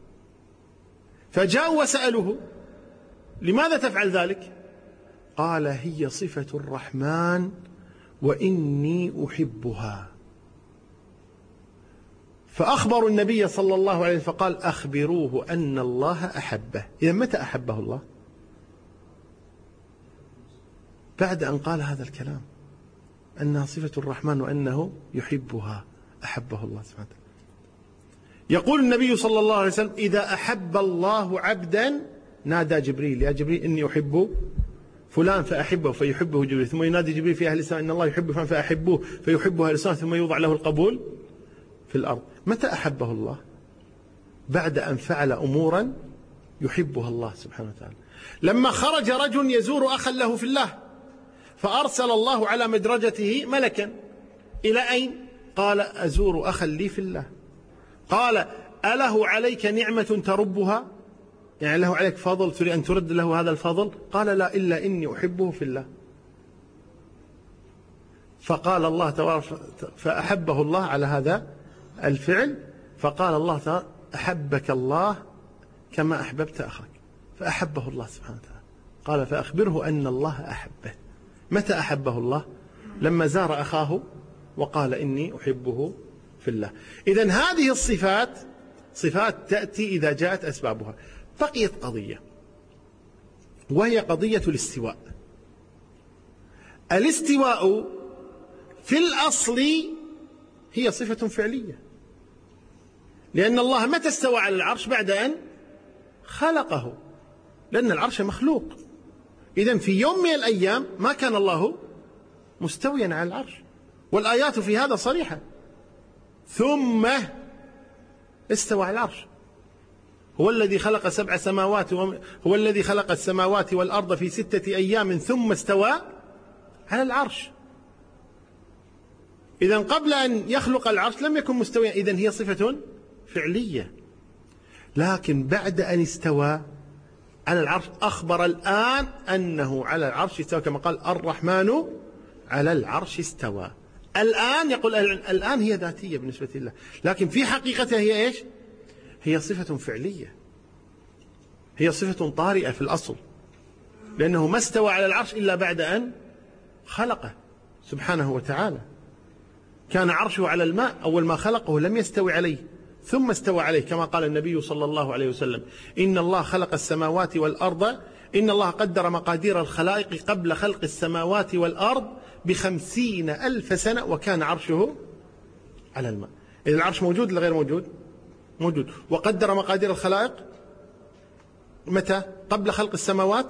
S1: فجاءوا وسألوه لماذا تفعل ذلك؟ قال هي صفة الرحمن وإني أحبها. فأخبروا النبي صلى الله عليه وسلم فقال أخبروه أن الله أحبه. إذا متى أحبه الله؟ بعد أن قال هذا الكلام أنها صفة الرحمن وأنه يحبها، أحبه الله سبحانه وتعالى. يقول النبي صلى الله عليه وسلم إذا أحب الله عبدا نادى جبريل يا جبريل إني أحب فلان فأحبه فيحبه جبريل، ثم ينادي جبريل في أهل السماء إن الله يحب فلان فأحبوه فيحبه أهل السماء، ثم يوضع له القبول في الأرض. متى أحبه الله؟ بعد أن فعل أمورا يحبها الله سبحانه وتعالى. لما خرج رجل يزور أخا له في الله فأرسل الله على مدرجته ملكا، إلى أين؟ قال أزور أخا لي في الله. قال أله عليك نعمة تربها، يعني له عليك فضل تريد أن ترد له هذا الفضل؟ قال لا إلا إني أحبه في الله. فقال الله تبارك فأحبه الله على هذا الفعل، فقال الله تعالى أحبك الله كما أحببت أخاك، فأحبه الله سبحانه وتعالى. قال فأخبره أن الله أحبه. متى أحبه الله؟ لما زار أخاه وقال إني أحبه في الله. إذن هذه الصفات صفات تأتي إذا جاءت أسبابها. بقيت قضية وهي قضية الاستواء. الاستواء في الأصل هي صفة فعلية، لأن الله متى استوى على العرش؟ بعد أن خلقه، لأن العرش مخلوق. إذن في يوم من الأيام ما كان الله مستويا على العرش، والآيات في هذا صريحة. ثم استوى على العرش. هو الذي خلق 7 سماوات، هو الذي خلق السماوات والأرض في 6 أيام ثم استوى على العرش. إذن قبل أن يخلق العرش لم يكن مستويا، إذن هي صفة فعلية. لكن بعد أن استوى على العرش أخبر الآن أنه على العرش استوى، كما قال الرحمن على العرش استوى. الآن يقول الآن هي ذاتية بالنسبة لله، لكن في حقيقتها هي إيش؟ هي صفة فعلية، هي صفة طارئة في الأصل، لأنه ما استوى على العرش إلا بعد أن خلقه سبحانه وتعالى. كان عرشه على الماء أول ما خلقه لم يستوي عليه ثم استوى عليه، كما قال النبي صلى الله عليه وسلم إن الله خلق السماوات والأرض إن الله قدر مقادير الخلائق قبل خلق السماوات والأرض ب50,000 سنة وكان عرشه على الماء. إذا العرش موجود ولا غير موجود؟ موجود. وقدر مقادير الخلائق متى؟ قبل خلق السماوات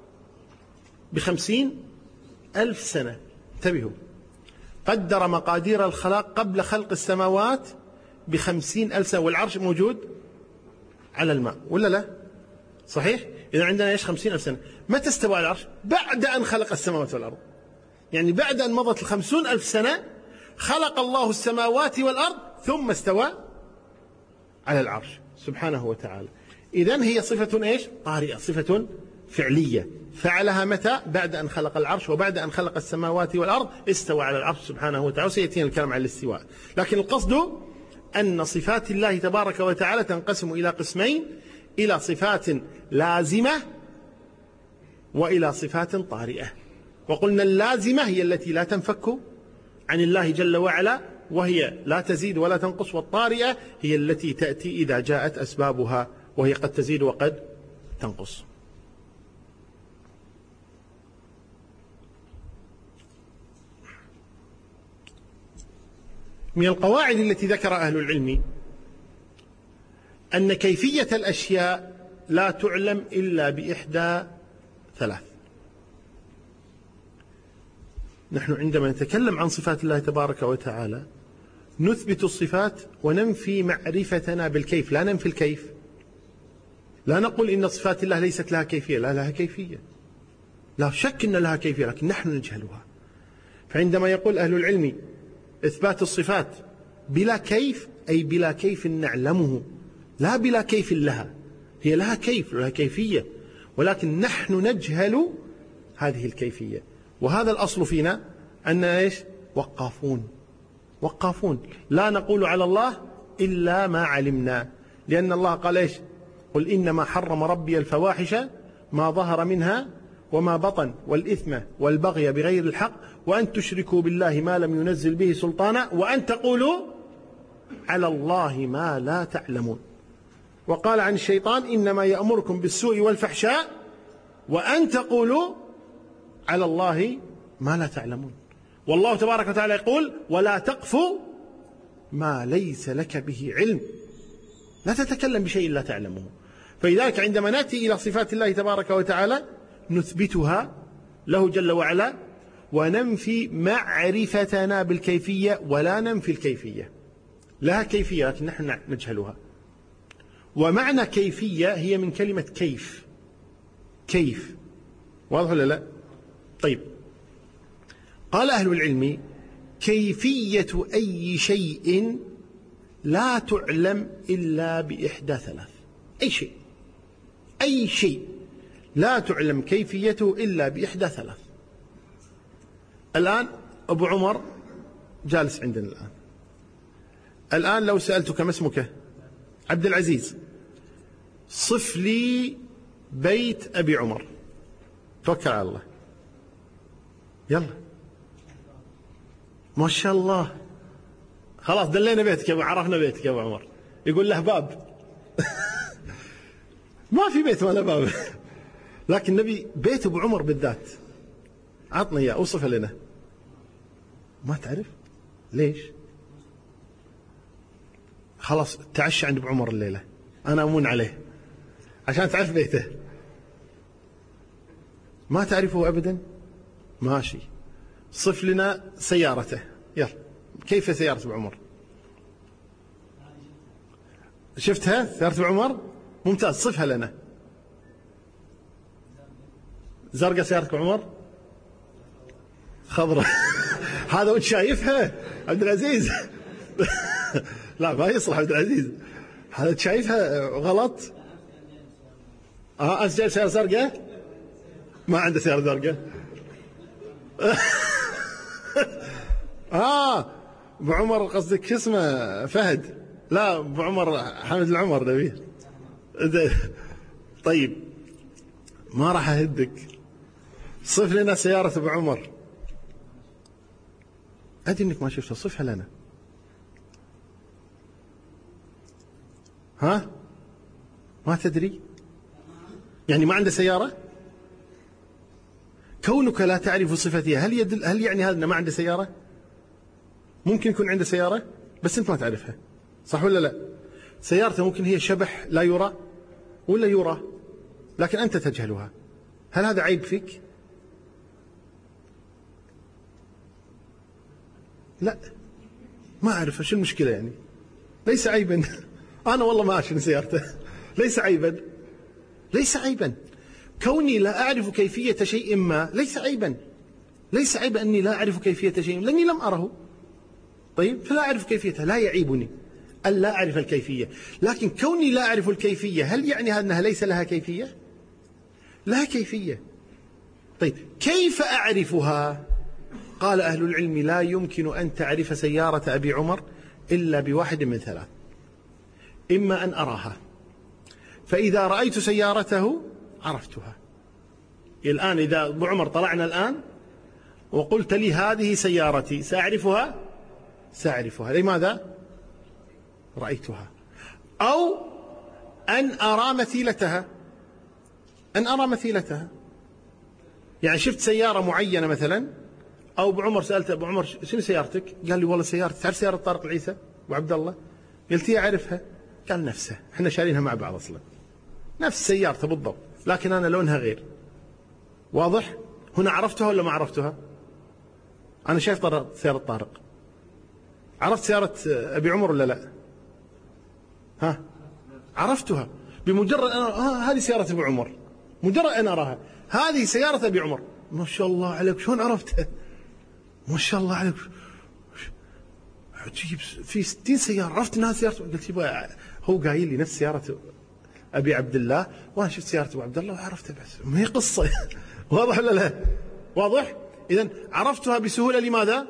S1: ب50,000 سنة. انتبهوا، قدر مقادير الخلائق قبل خلق السماوات ب50,000 سنة، والعرش موجود على الماء ولا لا؟ صحيح؟ إذا عندنا إيش 50,000 سنة. متى استوى على العرش؟ بعد أن خلق السماوات والأرض، يعني بعد أن مضت 50,000 سنة خلق الله السماوات والأرض ثم استوى على العرش سبحانه وتعالى. إذن هي صفة إيش؟ طارئة، صفة فعلية، فعلها متى؟ بعد أن خلق العرش، وبعد أن خلق السماوات والأرض استوى على العرش سبحانه وتعالى. وسيأتينا الكلام عن الاستواء، لكن القصد أن صفات الله تبارك وتعالى تنقسم إلى قسمين: إلى صفات لازمة وإلى صفات طارئة. وقلنا اللازمة هي التي لا تنفك عن الله جل وعلا وهي لا تزيد ولا تنقص، والطارئة هي التي تأتي إذا جاءت أسبابها وهي قد تزيد وقد تنقص. من القواعد التي ذكر أهل العلم أن كيفية الأشياء لا تعلم إلا بإحدى ثلاث. نحن عندما نتكلم عن صفات الله تبارك وتعالى نثبت الصفات وننفي معرفتنا بالكيف، لا ننفي الكيف. لا نقول إن صفات الله ليست لها كيفية، لا، لها كيفية، لا شك أن لها كيفية، لكن نحن نجهلها. فعندما يقول أهل العلم إثبات الصفات بلا كيف، أي بلا كيف نعلمه، لا بلا كيف لها، هي لها كيف، لها كيفية، ولكن نحن نجهل هذه الكيفية. وهذا الأصل فينا أن إيش؟ وقافون، لا نقول على الله إلا ما علمنا، لأن الله قال إيش؟ قل إنما حرم ربي الفواحش ما ظهر منها وما بطن والإثم والبغي بغير الحق وأن تشركوا بالله ما لم ينزل به سلطانا وأن تقولوا على الله ما لا تعلمون. وقال عن الشيطان إنما يأمركم بالسوء والفحشاء وأن تقولوا على الله ما لا تعلمون. والله تبارك وتعالى يقول ولا تقف ما ليس لك به علم، لا تتكلم بشيء لا تعلمه. فلذلك عندما نأتي إلى صفات الله تبارك وتعالى نثبتها له جل وعلا وننفي معرفتنا بالكيفية، ولا ننفي الكيفية، لها كيفية لكن نحن نجهلها. ومعنى كيفية هي من كلمة كيف، واضح ولا لا؟ طيب، قال أهل العلم كيفية أي شيء لا تعلم إلا بإحدى ثلاث. أي شيء لا تعلم كيفيته إلا بإحدى ثلاث. الآن أبو عمر جالس عندنا الآن لو سألتك ما اسمك؟ عبد العزيز، صف لي بيت أبي عمر. توكل على الله، يلا، ما شاء الله، خلاص دلينا بيتك، عرفنا بيتك يا أبو عمر. يقول له باب ما في بيت ولا باب لكن نبي بيت أبو عمر بالذات، عطنا إياه، أوصفه لنا. ما تعرف ليش؟ خلاص تعشى عند أبو عمر الليلة، أنا أمون عليه عشان تعرف بيته. ما تعرفه أبدا؟ ماشي، صف لنا سيارته، يلا. كيف سيارة أبو عمر؟ شفتها سيارة أبو عمر؟ ممتاز، صفها لنا. زرقاء سيارة أبو عمر؟ خضراء هذا وانت شايفها عبد العزيز لا ما يصلح عبد العزيز، هذا شايفها غلط. أنت جايب سيارة زرقاء؟ ما عنده سيارة زرقاء أبو عمر قصدك اسمه فهد؟ لا، أبو عمر حمد العمر نبيه. طيب ما راح أهدك، صف لنا سيارة أبو عمر. أدري إنك ما شفتها، صفها لنا. ها؟ ما تدري؟ يعني ما عنده سيارة؟ كونك لا تعرف صفتها هل يعني هذا أنه ما عنده سيارة؟ ممكن يكون عنده سيارة بس أنت ما تعرفها، صح ولا لا؟ سيارته ممكن هي شبح لا يرى ولا يرى لكن أنت تجهلها، هل هذا عيب فيك؟ لا، ما أعرف شو المشكلة يعني، ليس عيبا. أنا والله ما أعرف سيارته، ليس عيبا، ليس عيبا. كوني لا أعرف كيفية شيء ما ليس عيبا، ليس عيبا أني لا أعرف كيفية شيء لأني لم أره. طيب، فلا أعرف كيفيتها، لا يعيبني أن لا أعرف الكيفية. لكن كوني لا أعرف الكيفية هل يعني أنها ليس لها كيفية؟ لها كيفية. طيب، كيف أعرفها؟ قال أهل العلم: لا يمكن أن تعرف سيارة أبي عمر إلا بواحد من ثلاث: إما أن أراها، فإذا رأيت سيارته عرفتها. الآن إذا أبو عمر طلعنا الآن وقلت لي هذه سيارتي سأعرفها؟ سأعرفها. لماذا؟ رأيتها. أو أن أرى مثيلتها، أن أرى مثيلتها، يعني شفت سيارة معينة مثلا، أو أبو عمر سألت أبو عمر شنو سيارتك؟ قال لي والله سيارتي، تعرف سيارة طارق العيسى أبو عبد الله؟ قلت لي أعرفها. قال نفسها، احنا شارينها مع بعض أصلا، نفس سيارته بالضبط لكن أنا لونها غير. واضح؟ هنا عرفتها ولا ما عرفتها؟ أنا شايف سيارة طارق، عرفت سيارة أبي عمر ولا لا؟ ها؟ عرفتها بمجرد أنا هذه سيارة أبي عمر، مجرد أن أراها هذه سيارة أبي عمر. ما شاء الله عليك، شلون عرفتها؟ ما شاء الله عليك، عجيب، في 60 سيارة عرفت أنها سيارة. قلت يبا هو قايل لي نفس سيارة أبي عبد الله وأنا شفت سيارة أبو عبد الله وعرفتها، بس ما هي قصة. واضح ولا لا؟ واضح؟ إذن عرفتها بسهولة. لماذا؟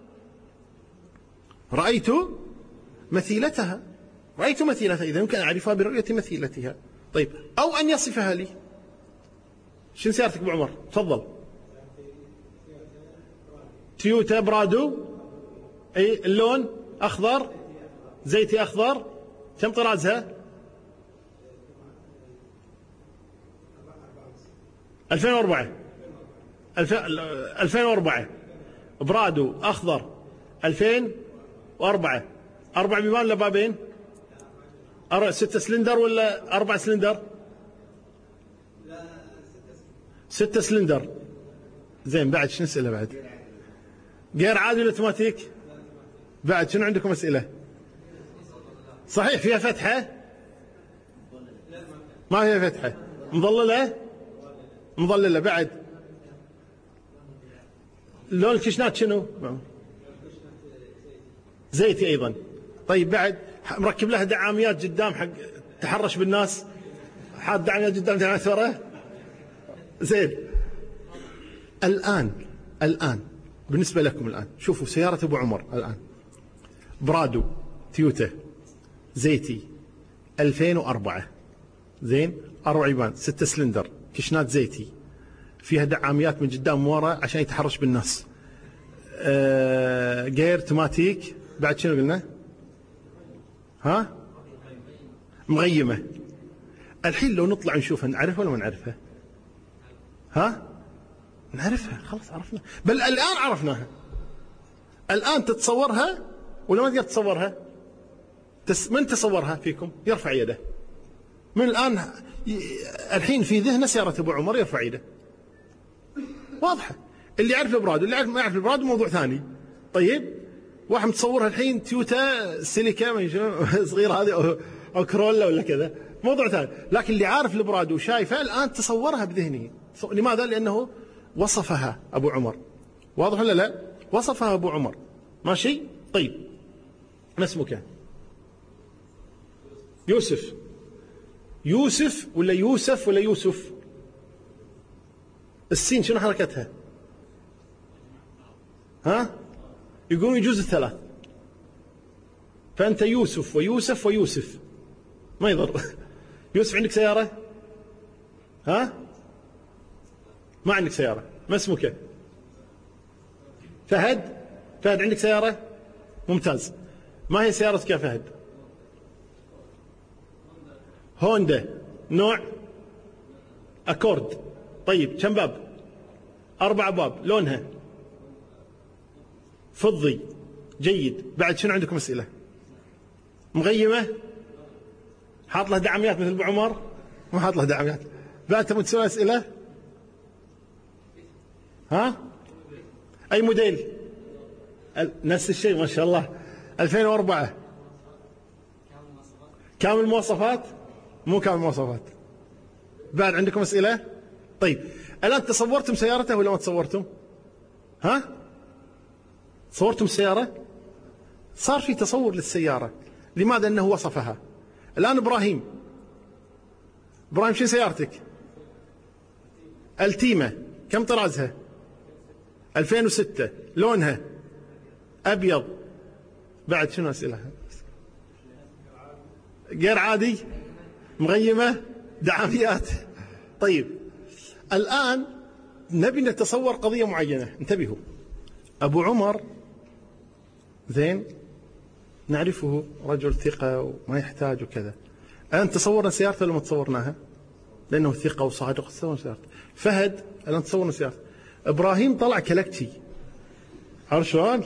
S1: رأيت مثيلتها، رأيت مثيلتها، إذا يمكن أعرفها برؤية مثيلتها. طيب، أو أن يصفها لي. شنو سيارتك أبو عمر؟ تفضل. تويوتا برادو، أي اللون أخضر، زيتي أخضر. كم طرازها؟ 2004. 2004 برادو أخضر 2004. 4 بيبان ولا بابين؟ 6 سلندر ولا 4 سلندر؟ 6 سلندر. زين، بعد شنو نسأله بعد؟ غير عادي ولا اوتوماتيك؟ بعد شنو عندكم أسئلة؟ صحيح فيها فتحة؟ ما فيها فتحة. مظللة؟ مظللة. بعد لون الكشنات شنو؟ زيتي أيضا. طيب، بعد مركب لها دعاميات قدام حق تحرش بالناس، حاط دعاميات قدام دعاميات ورا. زين. الآن بالنسبة لكم الآن شوفوا سيارة أبو عمر الآن برادو تويوتا زيتي 2004. زين، 4 عيبان، 6 سلندر، كشنات زيتي، فيها دعاميات من قدام ورا عشان يتحرش بالناس، غير اوتوماتيك. بعد شنو قلنا؟ ها؟ مغيمة. الحين لو نطلع نشوفها نعرفها ولا ما نعرفها؟ ها؟ نعرفها، خلاص عرفنا، بل الآن عرفناها. الآن تتصورها ولا ما تقدر تتصورها؟ من تصورها فيكم؟ يرفع يده. من الآن الحين في ذهنه سيارة أبو عمر يرفع يده. واضحة. اللي يعرف البراد واللي ما يعرف البراد موضوع ثاني. طيب، واحد متصورها الحين تويوتا سيليكا صغيرة هذه أو كرولا ولا كذا، موضوع ثاني. لكن اللي عارف البراد وشايفها الآن تصورها بذهنه. لماذا؟ لأنه وصفها أبو عمر. واضح ولا لا؟ وصفها أبو عمر. ماشي؟ طيب، ما اسمك؟ يوسف. يوسف ولا يوسف ولا يوسف؟ السين شنو حركتها؟ ها؟ يقولون يجوز الثلاث، فأنت يوسف ويوسف ويوسف، ما يضر. يوسف عندك سيارة؟ ها؟ ما عندك سيارة. ما اسمك؟ فهد. فهد عندك سيارة؟ ممتاز. ما هي سيارتك يا فهد؟ هوندا. نوع؟ أكورد. طيب، كم باب؟ 4 أبواب، لونها فضي، جيد. بعد شنو عندكم أسئلة؟ مغيمة، حاط له دعاميات مثل أبو عمر، ما حاط له دعاميات. بعد تبون تسوي أسئلة؟ ها؟ أي موديل؟ نفس الشيء ما شاء الله. 2004 كامل المواصفات؟ مو كامل المواصفات. بعد عندكم أسئلة؟ طيب الآن تصورتم سيارته ولا ما تصورتم؟ ها؟ صورتم السيارة؟ صار في تصور للسيارة. لماذا؟ أنه وصفها. الآن إبراهيم شو سيارتك؟ التيمة، كم طرازها؟ 2006، لونها أبيض. بعد شنو أسئلة؟ غير عادي، مغيمة، دعاميات. طيب الآن نبي نتصور قضية معينة. انتبهوا، أبو عمر زين نعرفه رجل ثقة وما يحتاج وكذا. الآن تصورنا سيارته ولا ما تصورناها؟ لأنه ثقة وصادق. تصورنا سيارته. فهد الآن تصورنا سيارته. إبراهيم طلع كلكتي، عرفت شلون؟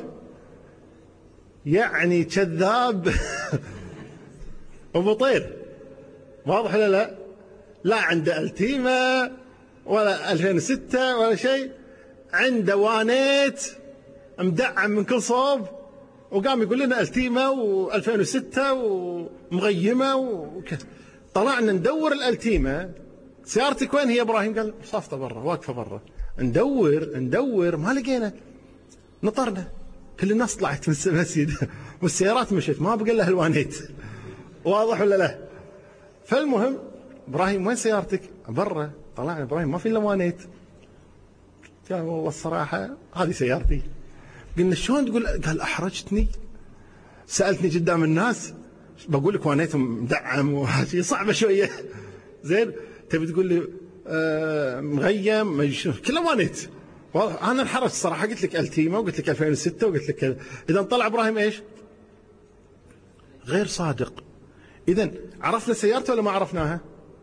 S1: يعني كذاب. أبو طير، واضح ولا لا؟ لا عنده التيمة ولا 2006 ولا شيء، عنده وانيت مدعم من كل صوب، وقام يقول لنا التيمة و2006 ومغيمة وكذا. طلعنا ندور الالتيمة. سيارتك وين هي ابراهيم؟ قال صافطة برا، واقفة برا. ندور ما لقينا. نطرنا، كل الناس طلعت من المسجد والسيارات مشت، ما بقى لها الوانيت. واضح ولا لا؟ فالمهم ابراهيم وين سيارتك؟ برا. طلعنا ابراهيم ما في الا وانيت. قال والله الصراحة هذه سيارتي. قلنا شلون تقول؟ قال احرجتني، سألتني قدام الناس، بقول لك وانيت مدعم وهذه صعبة شوية. زين تبي تقول لي مغيم كله وانيت. انا انحرجت الصراحة، قلت لك التيمة وقلت لك 2006 وقلت لك كذا. اذا طلع ابراهيم ايش؟ غير صادق. اذا عرفنا سيارته ولا ما عرفناها؟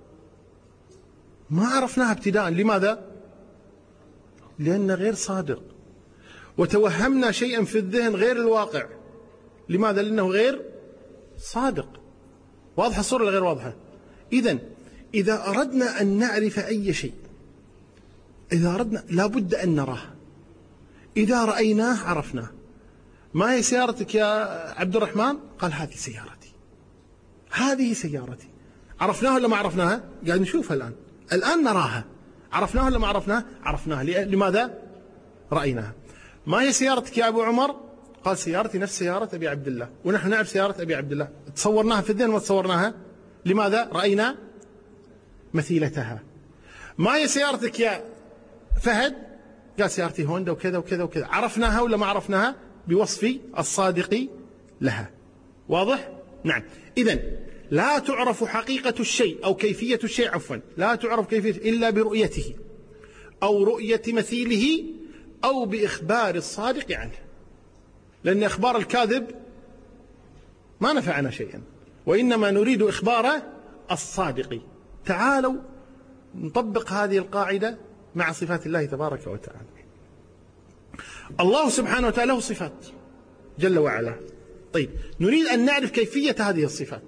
S1: ما عرفناها ابتداء. لماذا؟ لأنه غير صادق، وتوهمنا شيئا في الذهن غير الواقع. لماذا؟ لأنه غير صادق. واضحة الصورة ولا غير واضحة؟ إذا أردنا أن نعرف أي شيء، إذا أردنا لابد أن نراه. إذا رأيناه عرفناه. ما هي سيارتك يا عبد الرحمن؟ قال هذه سيارتي، هذه سيارتي. عرفناها ولا ما عرفناها؟ قاعد نشوفها الآن نراها. عرفناها ولا ما عرفناها؟ عرفناها. لماذا؟ رأيناها. ما هي سيارتك يا أبو عمر؟ قال سيارتي نفس سيارة أبي عبد الله، ونحن نعرف سيارة أبي عبد الله. تصورناها في الذهن ولا تصورناها؟ لماذا؟ رأينا مثيلتها. ما هي سيارتك يا فهد؟ قال سيارتي هوندا وكذا وكذا وكذا. عرفناها ولا ما عرفناها؟ بوصف الصادق لها. واضح؟ نعم. إذن لا تعرف حقيقة الشيء أو كيفية الشيء، عفوا، لا تعرف كيفية إلا برؤيته أو رؤية مثيله أو بإخبار الصادق عنه. لأن إخبار الكاذب ما نفعنا شيئا، وإنما نريد إخبار الصادق. تعالوا نطبق هذه القاعدة مع صفات الله تبارك وتعالى. الله سبحانه وتعالى له صفات جل وعلا. طيب نريد أن نعرف كيفية هذه الصفات.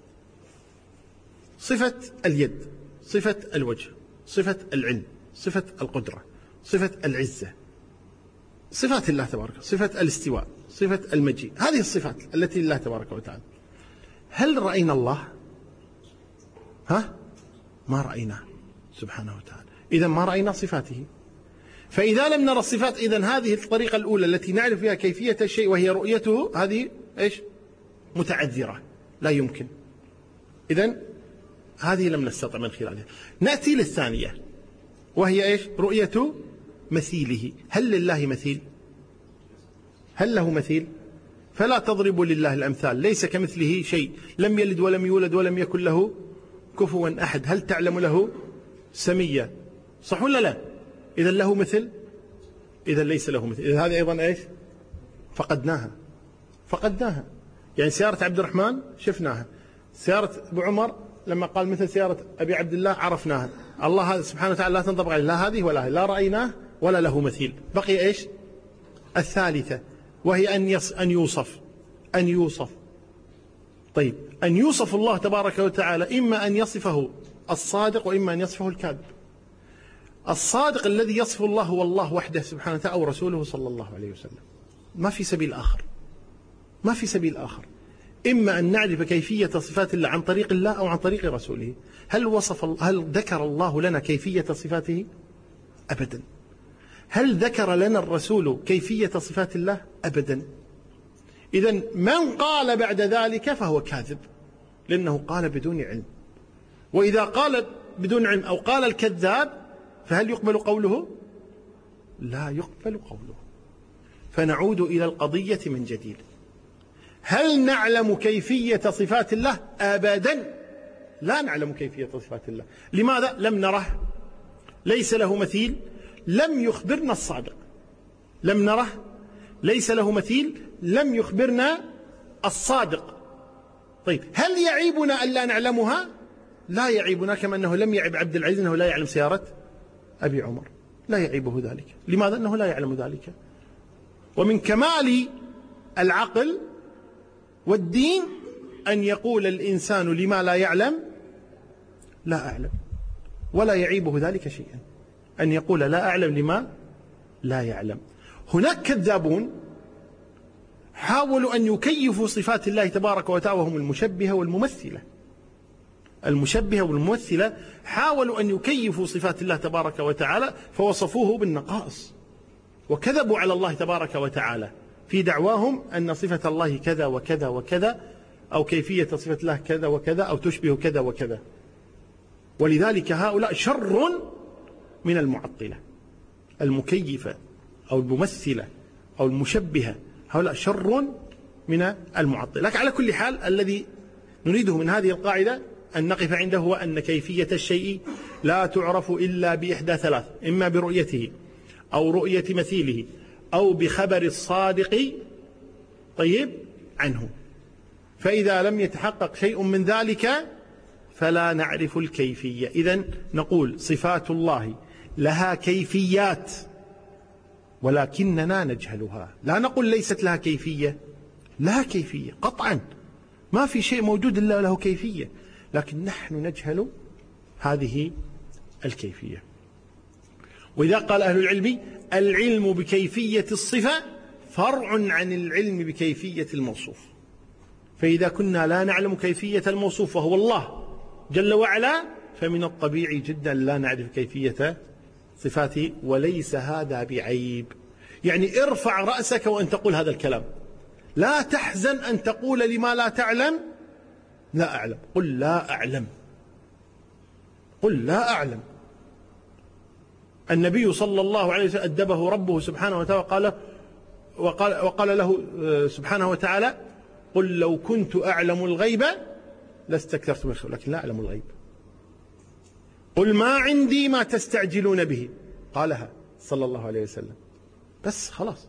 S1: صفة اليد، صفة الوجه، صفة العلم، صفة القدرة، صفة العزة، صفات الله تبارك، صفة الاستواء، صفة المجيء. هذه الصفات التي لله تبارك وتعالى. هل رأينا الله؟ ما رأيناه سبحانه وتعالى. إذا ما رأينا صفاته. فإذا لم نرى الصفات، إذن هذه الطريقة الأولى التي نعرف فيها كيفية الشيء وهي رؤيته، هذه إيش؟ متعذرة، لا يمكن. إذن هذه لم نستطع من خلالها. نأتي للثانية وهي إيش؟ رؤية مثيله. هل لله مثيل؟ هل له مثيل؟ فلا تضربوا لله الأمثال، ليس كمثله شيء، لم يلد ولم يولد ولم يكن له كفوا أحد. هل تعلم له سميا؟ صح ولا لا؟ إذا له مثل؟ إذا ليس له مثل. إذا هذه أيضا إيش؟ فقدناها. يعني سيارة عبد الرحمن شفناها، سيارة أبو عمر لما قال مثل سيارة أبي عبد الله عرفناها. الله سبحانه وتعالى لا تنطبق عليه لا هذه ولا هذه، لا رأيناه ولا له مثيل. بقي إيش؟ الثالثة، وهي أن يوصف. طيب، أن يوصف الله تبارك وتعالى إما أن يصفه الصادق وإما أن يصفه الكاذب. الصادق الذي يصف الله هو الله وحده سبحانه وتعالى أو رسوله صلى الله عليه وسلم، ما في سبيل آخر. إما أن نعرف كيفية صفات الله عن طريق الله أو عن طريق رسوله. هل ذكر الله لنا كيفية صفاته؟ أبدا. هل ذكر لنا الرسول كيفية صفات الله؟ أبدا. إذن من قال بعد ذلك فهو كاذب، لأنه قال بدون علم. وإذا قال بدون علم أو قال الكذاب فهل يقبل قوله؟ لا يقبل قوله. فنعود إلى القضية من جديد. هل نعلم كيفية صفات الله؟ أبدا لا نعلم كيفية صفات الله. لماذا؟ لم نره، ليس له مثيل، لم يخبرنا الصادق. لم نره، ليس له مثيل، لم يخبرنا الصادق. طيب، هل يعيبنا أن لا نعلمها؟ لا يعيبنا، كما أنه لم يعب عبد العزيز أنه لا يعلم سيارة أبي عمر، لا يعيبه ذلك. لماذا؟ أنه لا يعلم ذلك. ومن كمال العقل والدين أن يقول الإنسان لما لا يعلم لا أعلم، ولا يعيبه ذلك شيئا أن يقول لا أعلم لما لا يعلم. هناك كذابون حاولوا أن يكيفوا صفات الله تبارك وتعالى، وهم المشبهة والممثلة. حاولوا أن يكيفوا صفات الله تبارك وتعالى فوصفوه بالنقائص، وكذبوا على الله تبارك وتعالى في دعواهم أن صفة الله كذا وكذا وكذا، أو كيفية صفة الله كذا وكذا، أو تشبه كذا وكذا. ولذلك هؤلاء شر من المعطلة المكيفة أو الممثلة أو المشبهة. هؤلاء شر من المعطلة. لكن على كل حال الذي نريده من هذه القاعدة أن نقف عنده هو أن كيفية الشيء لا تعرف إلا بإحدى ثلاث: إما برؤيته أو رؤية مثيله أو بخبر الصادق عنه. فإذا لم يتحقق شيء من ذلك فلا نعرف الكيفية. إذن نقول صفات الله لها كيفيات ولكننا نجهلها. لا نقول ليست لها كيفية، لها كيفية قطعا، ما في شيء موجود إلا له كيفية، لكن نحن نجهل هذه الكيفية. وإذا قال أهل العلم: العلم بكيفية الصفة فرع عن العلم بكيفية الموصوف. فإذا كنا لا نعلم كيفية الموصوف وهو الله جل وعلا، فمن الطبيعي جدا لا نعرف كيفية صفاته، وليس هذا بعيب. يعني ارفع رأسك وأن تقول هذا الكلام، لا تحزن أن تقول لما لا تعلم لا أعلم. قل لا أعلم، قل لا أعلم. النبي صلى الله عليه وسلم أدبه ربه سبحانه وتعالى وقال له سبحانه وتعالى: قل لو كنت أعلم الغيب لاستكثرت من الخير، لكن لا أعلم الغيب. قل ما عندي ما تستعجلون به، قالها صلى الله عليه وسلم. بس خلاص.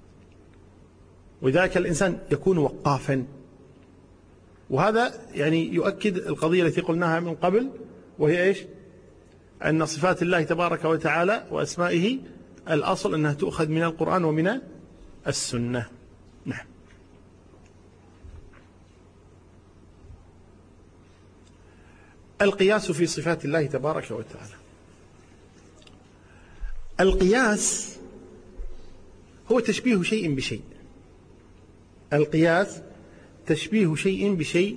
S1: وذلك الإنسان يكون وقافا. وهذا يعني يؤكد القضية التي قلناها من قبل، وهي إيش؟ أن صفات الله تبارك وتعالى وأسمائه الأصل أنها تؤخذ من القرآن ومن السنة. نعم. القياس في صفات الله تبارك وتعالى. القياس هو تشبيه شيء بشيء. القياس تشبيه شيء بشيء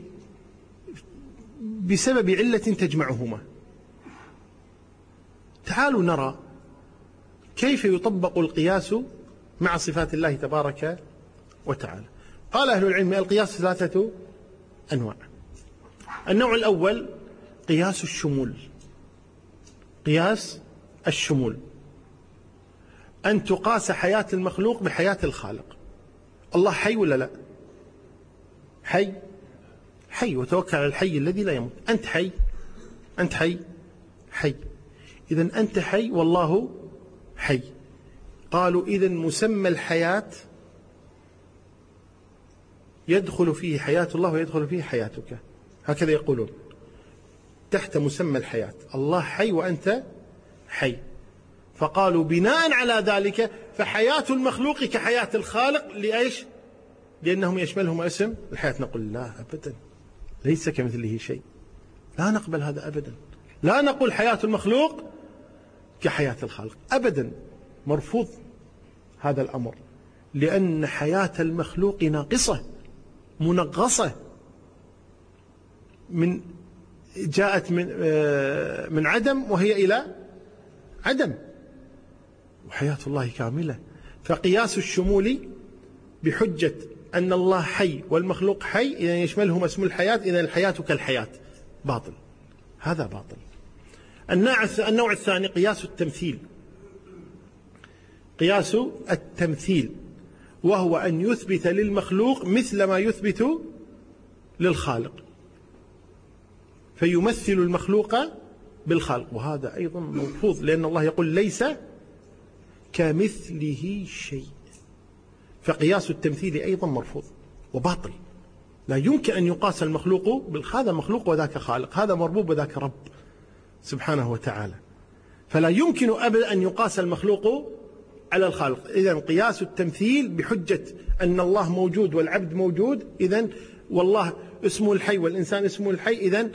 S1: بسبب علة تجمعهما. تعالوا نرى كيف يطبق القياس مع صفات الله تبارك وتعالى. قال أهل العلم: القياس 3 أنواع. النوع الأول قياس الشمول. قياس الشمول أن تقاس حياة المخلوق بحياة الخالق. الله حي ولا لا؟ حي، حي، وتوكل على الحي الذي لا يموت. أنت حي، أنت حي، حي. إذن أنت حي والله حي. قالوا إذن مسمى الحياة يدخل فيه حياة الله ويدخل فيه حياتك، هكذا يقولون تحت مسمى الحياة. الله حي وأنت حي. فقالوا بناء على ذلك فحياة المخلوق كحياة الخالق. لإيش؟ لأنهم يشملهم اسم الحياة. نقول لا أبدا، ليس كمثله شيء، لا نقبل هذا أبدا. لا نقول حياة المخلوق كحياة الخالق أبدا، مرفوض هذا الأمر، لأن حياة المخلوق ناقصة منغصة، جاءت من عدم وهي إلى عدم، وحياة الله كاملة. فقياس الشمول بحجة أن الله حي والمخلوق حي إذا يشملهم اسم الحياة، إذا الحياة كالحياة، باطل، هذا باطل. النوع الثاني قياس التمثيل. قياس التمثيل وهو أن يثبت للمخلوق مثل ما يثبت للخالق، فيمثل المخلوق بالخالق، وهذا أيضا مرفوض، لأن الله يقول ليس كمثله شيء. فقياس التمثيل أيضا مرفوض وباطل. لا يمكن أن يقاس المخلوق هذا مخلوق وذاك خالق، هذا مربوب وذاك رب سبحانه وتعالى، فلا يمكن أبدا أن يقاس المخلوق على الخالق. إذن قياس التمثيل بحجة أن الله موجود والعبد موجود، إذن والله اسمه الحي والإنسان اسمه الحي، إذن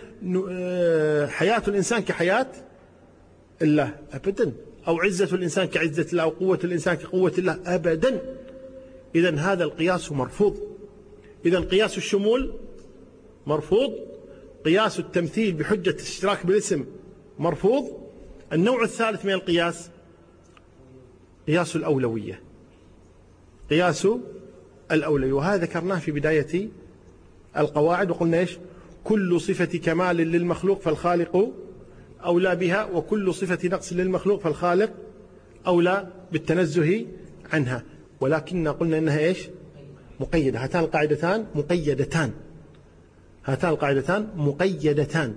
S1: حياة الإنسان كحياة الله أبدا، أو عزة الإنسان كعزة الله، أو قوة الإنسان كقوة الله أبدا. إذن هذا القياس مرفوض. إذن قياس الشمول مرفوض، قياس التمثيل بحجة الاشتراك بالاسم مرفوض. النوع الثالث من القياس قياس الأولوية. قياس الأولوية، وهذا ذكرناه في بداية القواعد، وقلنا إيش؟ كل صفة كمال للمخلوق فالخالق أولى بها، وكل صفة نقص للمخلوق فالخالق أولى بالتنزه عنها. ولكن قلنا إنها إيش؟ مقيدة. هاتان القاعدتان مقيدتان، هاتان القاعدتان مقيدتان.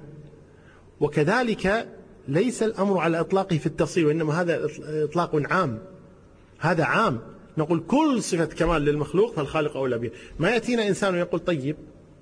S1: وكذلك ليس الأمر على إطلاقه في التفصيل، وإنما هذا إطلاق عام، هذا عام. نقول كل صفة كمال للمخلوق فالخالق أولى به. ما يأتينا إنسان ويقول طيب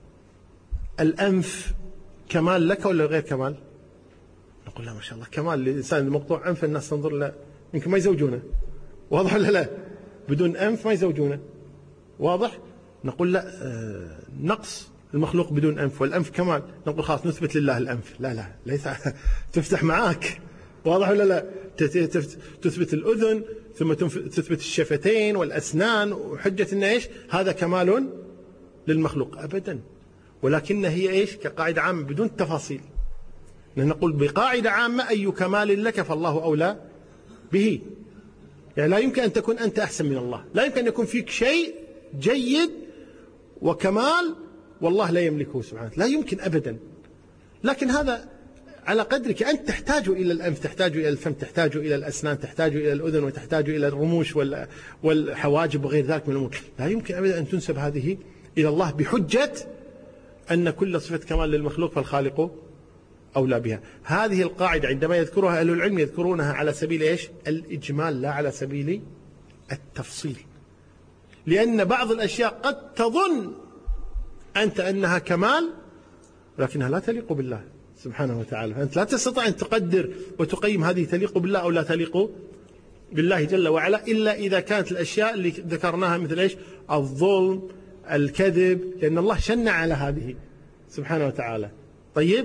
S1: الأنف كمال لك ولا غير كمال؟ نقول لا ما شاء الله كمال للإنسان المقطوع أنف، الناس تنظر له يمكن ما يزوجونه، واضح ولا لا؟ بدون أنف ما يزوجونه، واضح؟ نقول لا، نقص المخلوق بدون أنف، والأنف كمال. نقول خلاص نثبت لله الأنف. لا لا، ليس تفتح معاك، واضح ولا لا؟ تثبت الأذن، ثم تثبت الشفتين والأسنان، وحجة إن إيش؟ هذا كمال للمخلوق أبدا. ولكن هي إيش؟ كقاعدة عامة بدون تفاصيل. نقول بقاعدة عامة أي كمال لك فالله أولى به. يعني لا يمكن أن تكون أنت أحسن من الله، لا يمكن أن يكون فيك شيء جيد وكمال والله لا يملكه سبحانه، لا يمكن أبدا. لكن هذا على قدرك أنت تحتاج إلى الأنف، تحتاج إلى الفم، تحتاج إلى الأسنان، تحتاج إلى الأذن، وتحتاج إلى الرموش والحواجب وغير ذلك من الأمور. لا يمكن أبدا أن تنسب هذه إلى الله بحجة أن كل صفة كمال للمخلوق فالخالق أولى بها. هذه القاعدة عندما يذكرها أهل العلم يذكرونها على سبيل إيش؟ الإجمال، لا على سبيل التفصيل. لأن بعض الأشياء قد تظن أنت أنها كمال لكنها لا تليق بالله سبحانه وتعالى. أنت لا تستطيع أن تقدر وتقيم هذه تليق بالله أو لا تليق بالله جل وعلا، إلا إذا كانت الأشياء اللي ذكرناها مثل إيش؟ الظلم، الكذب، لأن الله شنع على هذه سبحانه وتعالى. طيب،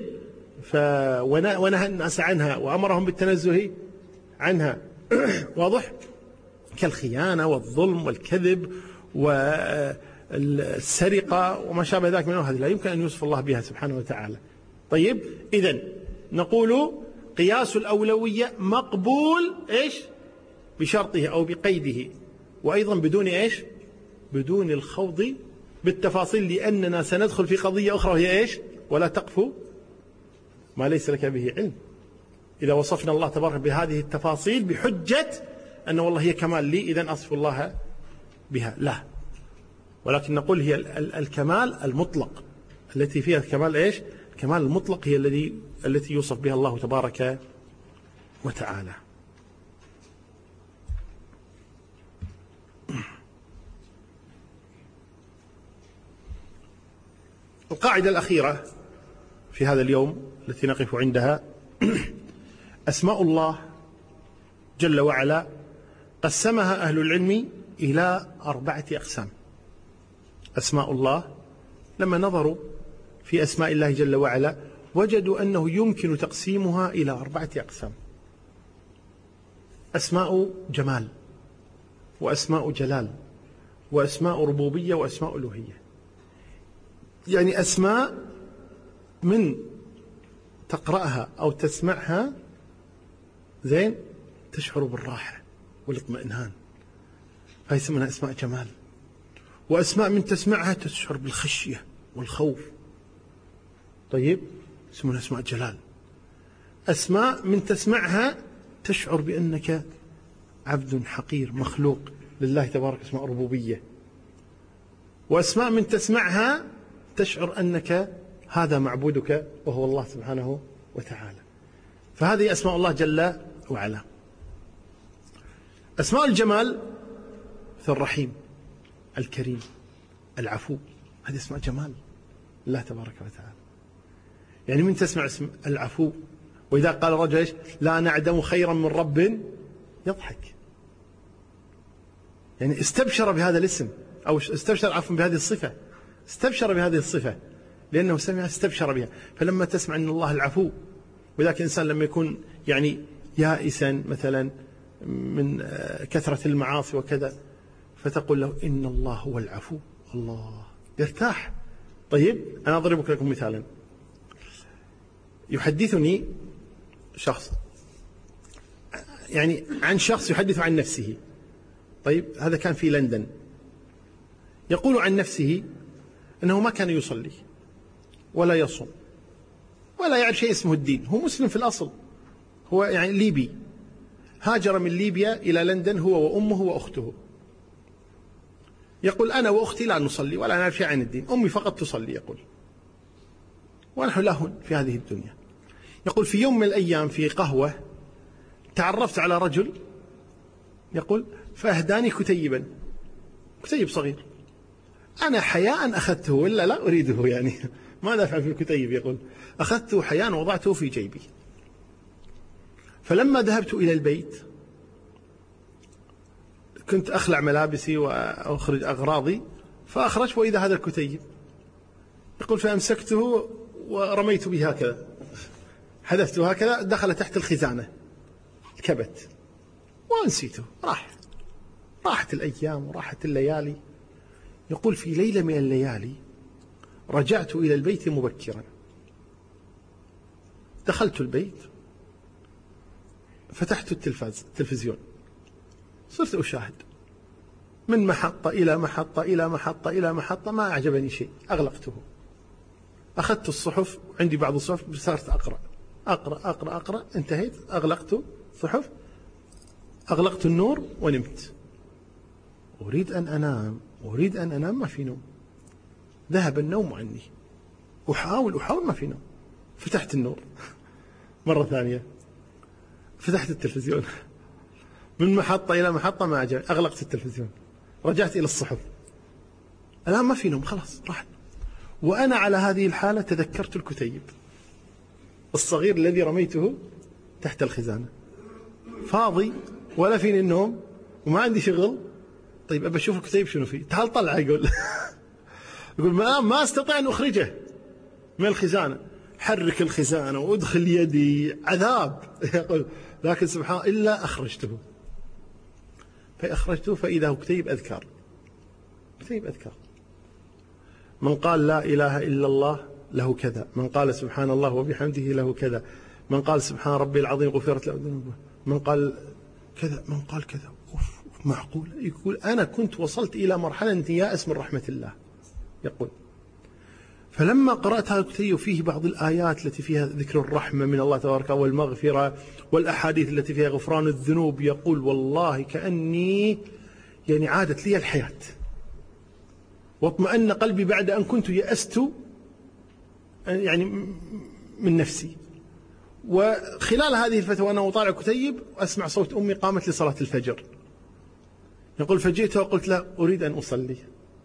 S1: ونهى الناس عنها وأمرهم بالتنزه عنها واضح؟ كالخيانة والظلم والكذب والسرقة وما شابه ذلك من هذه لا يمكن أن يوصف الله بها سبحانه وتعالى. طيب، إذن نقول قياس الأولوية مقبول إيش؟ بشرطه أو بقيده، وأيضا بدون إيش؟ بدون الخوض بالتفاصيل، لأننا سندخل في قضية أخرى وهي إيش؟ ولا تقف ما ليس لك به علم. إذا وصفنا الله تبارك بهذه التفاصيل بحجة أن والله هي كمال لي، إذن أصف الله بها، لا. ولكن نقول هي الكمال المطلق التي فيها كمال إيش؟ الكمال المطلق هي التي يوصف بها الله تبارك وتعالى. القاعدة الأخيرة في هذا اليوم التي نقف عندها: أسماء الله جل وعلا قسمها أهل العلم إلى 4 أقسام. أسماء الله لما نظروا في أسماء الله جل وعلا وجدوا أنه يمكن تقسيمها إلى 4 أقسام: أسماء جمال، وأسماء جلال، وأسماء ربوبية، وأسماء ألوهية. يعني أسماء من تقرأها أو تسمعها زين تشعر بالراحة والاطمئنان، هاي يسمونها أسماء جمال. وأسماء من تسمعها تشعر بالخشية والخوف، طيب يسمونها أسماء جلال. أسماء من تسمعها تشعر بأنك عبد حقير مخلوق لله تبارك، اسماء ربوبية. وأسماء من تسمعها تشعر أنك هذا معبودك وهو الله سبحانه وتعالى. فهذه أسماء الله جل وعلا. أسماء الجمال مثل الرحيم، الكريم، العفو، هذه اسماء جمال الله تبارك وتعالى. يعني من تسمع اسم العفو، وإذا قال رجل إيش؟ لا نعدم خيرا من رب يضحك، يعني استبشر بهذا الاسم، أو استبشر عفوا بهذه الصفة، استبشر بهذه الصفة لأنه سمع استبشر بها. فلما تسمع أن الله العفو، وذاك الإنسان لما يكون يعني يائسا مثلا من كثرة المعاصي وكذا، فتقول له إن الله هو العفو، الله يرتاح. طيب أنا أضرب لكم مثالا. يحدثني شخص يعني عن شخص يحدث عن نفسه، طيب هذا كان في لندن، يقول عن نفسه أنه ما كان يصلي ولا يصوم ولا يعرف شيء اسمه الدين، هو مسلم في الأصل، هو يعني ليبي، هاجر من ليبيا إلى لندن هو وأمه وأخته. يقول أنا وأختي لا نصلي ولا نعرف شيء عن الدين، أمي فقط تصلي، يقول ونحن لاهون في هذه الدنيا. يقول في يوم من الأيام في قهوة تعرفت على رجل، يقول فأهداني كتيبا، كتيب صغير، أنا حياء أخذته ولا لا أريده، يعني ماذا أفعل في الكتيب؟ يقول أخذته حياء ووضعته في جيبي. فلما ذهبت إلى البيت كنت أخلع ملابسي وأخرج أغراضي، فأخرج وإذا هذا الكتيب. يقول فأمسكته ورميت به هكذا، حذفته هكذا، دخل تحت الخزانة الكبت ونسيته، راحت الأيام وراحت الليالي. يقول في ليلة من الليالي رجعت إلى البيت مبكرا، دخلت البيت فتحت التلفزيون، صرت أشاهد من محطة إلى محطة إلى محطة إلى محطة، ما أعجبني شيء، أغلقته. أخذت الصحف، عندي بعض الصحف، صارت أقرأ، انتهيت، أغلقت الصحف، أغلقت النور ونمت. أريد أن أنام، ما في نوم، ذهب النوم عني، أحاول ما في نوم. فتحت النور مرة ثانية، فتحت التلفزيون من محطة إلى محطة، ما عجبني، أغلقت التلفزيون، رجعت إلى الصحف، الآن ما في نوم، خلاص راحت. وأنا على هذه الحالة تذكرت الكتيب الصغير الذي رميته تحت الخزانة، فاضي ولا فيني النوم وما عندي شغل. طيب أبى أشوف الكتيب شنو فيه، تعال طلع. يقول ما أستطيع أن أخرجه من الخزانة، حرك الخزانة وأدخل يدي، عذاب. يقول لكن سبحان إلا أخرجته، فأخرجته فإذا هو كتيب أذكار. من قال لا إله إلا الله له كذا، من قال سبحان الله وبحمده له كذا، من قال سبحان ربي العظيم غفرت له ذنوبه، من قال كذا، من قال كذا. معقول؟ يقول أنا كنت وصلت إلى مرحلة يائس من رحمة الله. يقول فلما قرأت هذا الكتيب فيه بعض الآيات التي فيها ذكر الرحمة من الله تبارك والمغفرة، والأحاديث التي فيها غفران الذنوب، يقول والله كأني يعني عادت لي الحياة، واطمأن قلبي بعد أن كنت يأست يعني من نفسي. وخلال هذه الفترة وأنا أطالع كتيب أسمع صوت أمي قامت لصلاة الفجر. يقول فجئت وقلت لا أريد أن أصلي.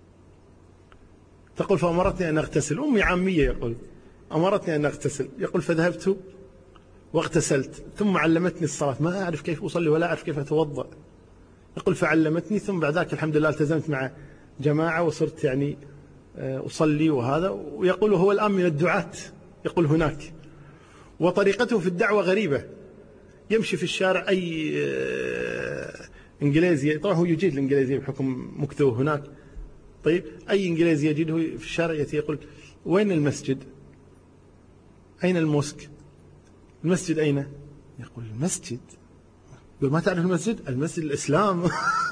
S1: تقول فأمرتني أن أغتسل، أمي عامية، يقول أمرتني أن أغتسل. يقول فذهبت واغتسلت ثم علمتني الصلاة، ما أعرف كيف أصلي ولا أعرف كيف أتوضأ. يقول فعلمتني، ثم بعد ذلك الحمد لله التزمت مع جماعة وصرت يعني أصلي وهذا. ويقول هو الآن من الدعاة، يقول هناك، وطريقته في الدعوة غريبة. يمشي في الشارع أي إنجليزي، طبعا هو يجيد الإنجليزية بحكم مكثه هناك، طيب أي إنجليزي يجده في الشارع يأتي يقول وين المسجد؟ أين الموسك؟ المسجد أين؟ يقول المسجد. يقول ما تعرف المسجد؟ المسجد الإسلام.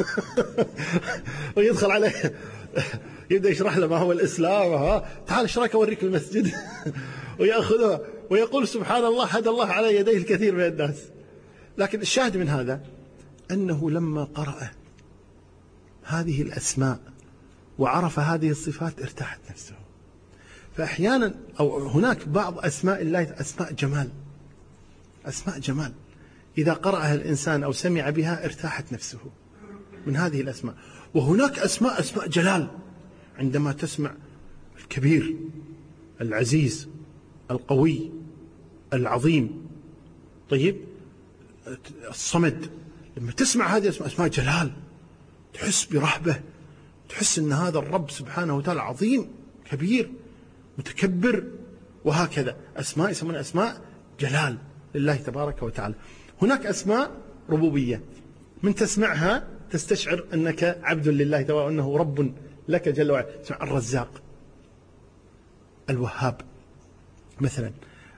S1: ويدخل عليه يبدأ يشرح له ما هو الإسلام، تعال ايش رايك أوريك المسجد. ويأخذه ويقول سبحان الله هدى الله على يديه الكثير من الناس. لكن الشاهد من هذا أنه لما قرأ هذه الأسماء وعرف هذه الصفات ارتاحت نفسه. فأحيانا أو هناك بعض أسماء الله أسماء جمال، أسماء جمال إذا قرأها الإنسان أو سمع بها ارتاحت نفسه من هذه الأسماء. وهناك أسماء جلال، عندما تسمع الكبير، العزيز، القوي، العظيم، طيب الصمد، لما تسمع هذه أسماء جلال تحس برهبة، تحس أن هذا الرب سبحانه وتعالى عظيم كبير متكبر، وهكذا أسماء يسمونها أسماء جلال لله تبارك وتعالى. هناك أسماء ربوبية، من تسمعها تستشعر أنك عبد لله تبارك وأنه رب لك جل وعلا. تسمع الرزاق، الوهاب مثلا،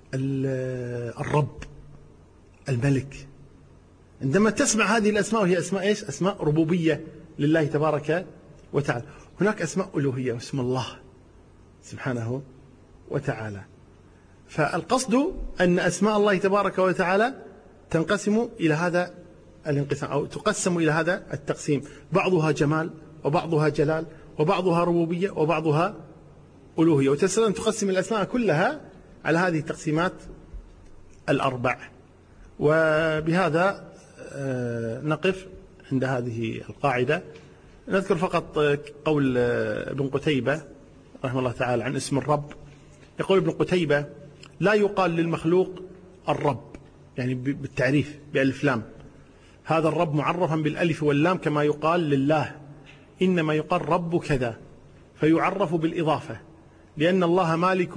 S1: الرب، الملك. عندما تسمع هذه الأسماء وهي أسماء إيش؟ أسماء ربوبية لله تبارك وتعالى. هناك أسماء ألوهية واسم الله سبحانه وتعالى. فالقصد أن أسماء الله تبارك وتعالى تنقسم إلى هذا الانقسام، أو تقسم إلى هذا التقسيم، بعضها جمال وبعضها جلال وبعضها ربوبية وبعضها ألوهية. وتستطيع أن تقسم الأسماء كلها على هذه التقسيمات الأربع. وبهذا نقف عند هذه القاعدة. نذكر فقط قول ابن قتيبة رحمه الله تعالى عن اسم الرب. يقول ابن قتيبة لا يقال للمخلوق الرب، يعني بالتعريف بألف لام، هذا الرب معرفا بالألف واللام كما يقال لله، إنما يقال رب كذا، فيعرف بالإضافة، لأن الله مالك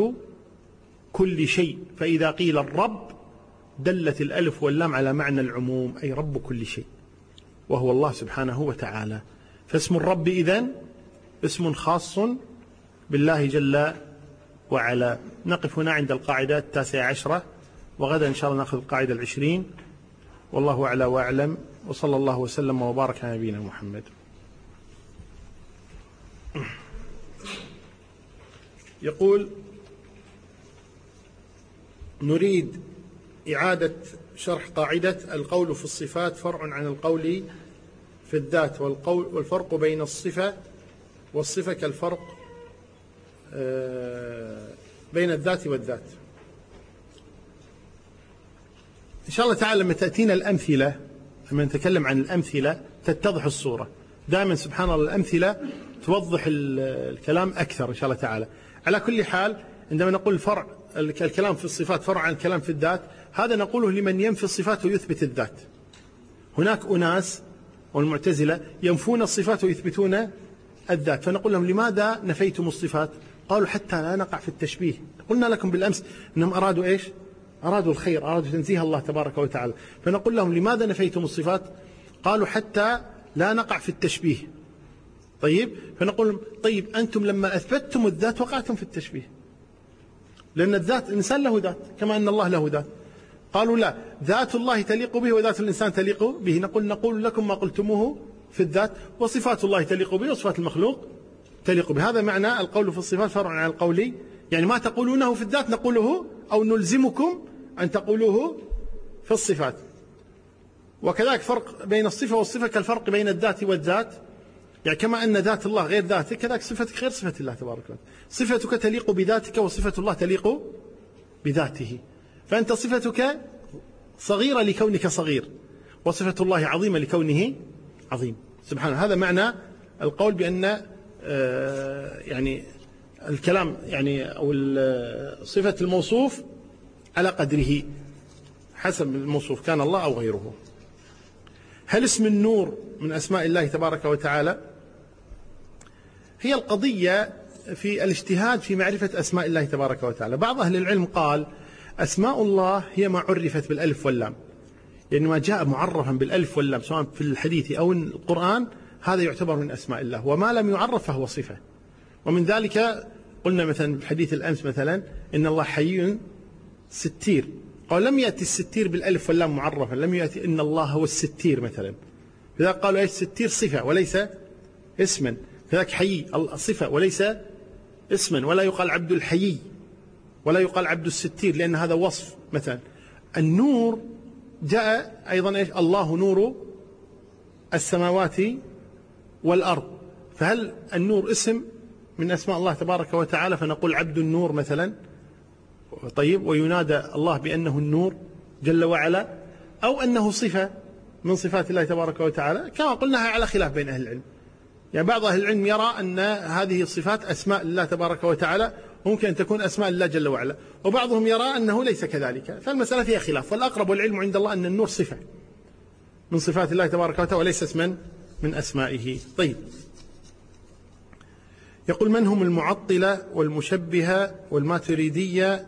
S1: كل شيء، فإذا قيل الرب دلت الألف واللام على معنى العموم، أي رب كل شيء وهو الله سبحانه وتعالى. فاسم الرب إذن اسم خاص بالله جل وعلا. نقف هنا عند القاعدة 19، وغدا إن شاء الله نأخذ القاعدة 20. والله أعلى وأعلم، وصلى الله وسلم وبارك على نبينا محمد. يقول نريد إعادة شرح قاعدة القول في الصفات فرع عن القول في الذات، والفرق بين الصفة والصفة كالفرق بين الذات والذات. إن شاء الله تعالى لما تأتينا الأمثلة، لما نتكلم عن الأمثلة تتضح الصورة. دائما سبحان الله الأمثلة توضح الكلام أكثر إن شاء الله تعالى. على كل حال عندما نقول فرع الكلام في الصفات فرع عن الكلام في الذات، هذا نقوله لمن ينفي الصفات ويثبت الذات. هناك أناس والمعتزلة ينفون الصفات ويثبتون الذات، فنقول لهم لماذا نفيتم الصفات؟ قالوا حتى لا نقع في التشبيه. قلنا لكم بالأمس أنهم أرادوا إيش؟ أرادوا الخير، أرادوا تنزيه الله تبارك وتعالى. فنقول لهم لماذا نفيتم الصفات؟ قالوا حتى لا نقع في التشبيه. طيب، فنقول لهم طيب أنتم لما أثبتتم الذات وقعتم في التشبيه، لأن الذات الإنسان له ذات كما أن الله له ذات. قالوا لا، ذات الله تليق به وذات الإنسان تليق به. نقول لكم ما قلتموه في الذات، وصفات الله تليق به وصفات المخلوق تليق به. هذا معنى القول في الصفات فرع عن القول، يعني ما تقولونه في الذات نقوله أو نلزمكم أن تقولوه في الصفات. وكذلك فرق بين الصفة والصفة كالفرق بين الذات والذات، يعني كما أن ذات الله غير ذاتك كذلك صفتك غير صفة الله تبارك وتعالى. صفتك تليق بذاتك وصفة الله تليق بذاته. فأنت صفتك صغيرة لكونك صغير، وصفة الله عظيمة لكونه عظيم سبحانه. هذا معنى القول بأن يعني الكلام يعني أو صفة الموصوف على قدره، حسب الموصوف كان الله أو غيره. هل اسم النور من أسماء الله تبارك وتعالى؟ هي القضية في الاجتهاد في معرفة أسماء الله تبارك وتعالى. بعض أهل العلم قال أسماء الله هي ما عرفت بالألف واللام، يعني ما جاء معرفا بالألف واللام سواء في الحديث أو القرآن هذا يعتبر من أسماء الله، وما لم يعرف فهو صفة. ومن ذلك قلنا مثلا في حديث الأمس مثلا إن الله حي ستير، قال لم يأتي الستير بالألف واللام معرفا، لم يأتي إن الله هو الستير مثلا، لذا قالوا إيش ستير صفة وليس اسما، كذلك حي صفة وليس اسما، ولا يقال عبد الحيي ولا يقال عبد الستير لأن هذا وصف. مثلا النور جاء أيضا إيش الله نور السماوات والأرض، فهل النور اسم من أسماء الله تبارك وتعالى فنقول عبد النور مثلا؟ طيب، وينادى الله بأنه النور جل وعلا، أو أنه صفة من صفات الله تبارك وتعالى؟ كما قلنا على خلاف بين أهل العلم، يعني بعض أهل العلم يرى أن هذه الصفات أسماء الله تبارك وتعالى، ممكن أن تكون أسماء الله جل وعلا، وبعضهم يرى أنه ليس كذلك، فالمسألة فيها خلاف، والأقرب والعلم عند الله أن النور صفة من صفات الله تبارك وتعالى وليس اسما من أسمائه. طيب، يقول من هم المعطلة والمشبهة والماتريدية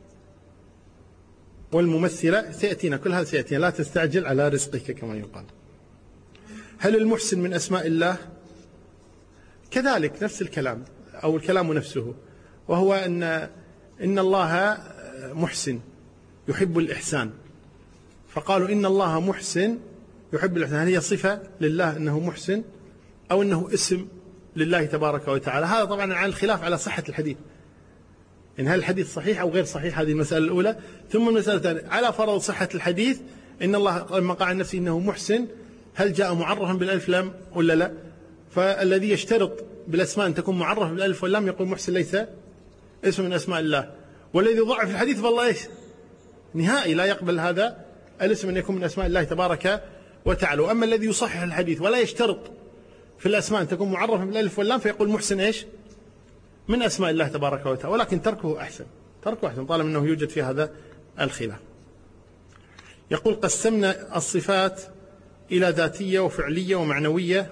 S1: والممثلة؟ سيأتينا كل هذا سيأتينا، لا تستعجل على رزقك كما يقال. هل المحسن من أسماء الله؟ كذلك نفس الكلام أو الكلام نفسه، وهو إن الله محسن يحب الإحسان، فقالوا إن الله محسن يحب الإحسان، هل هي صفة لله أنه محسن أو أنه اسم لله تبارك وتعالى؟ هذا طبعا عن الخلاف على صحة الحديث، إن هل الحديث صحيح أو غير صحيح، هذه المسألة الأولى. ثم المسألة الثانية على فرض صحة الحديث، إن الله لما قال عن نفسه إنه محسن هل جاء معرفا بالألف لام ولا لا؟ فالذي يشترط بالأسماء أن تكون معرفة بالألف واللام يقول محسن ليس اسم من أسماء الله، والذي ضعف الحديث فالله إيش نهائي لا يقبل هذا الاسم أن يكون من أسماء الله تبارك وتعالى. وأما الذي يصحح الحديث ولا يشترط في الأسماء أن تكون معرفة بالألف واللام فيقول محسن إيش من أسماء الله تبارك وتعالى، ولكن تركه أحسن، تركه أحسن طالما أنه يوجد في هذا الخلاف. يقول قسمنا الصفات إلى ذاتية وفعلية ومعنوية،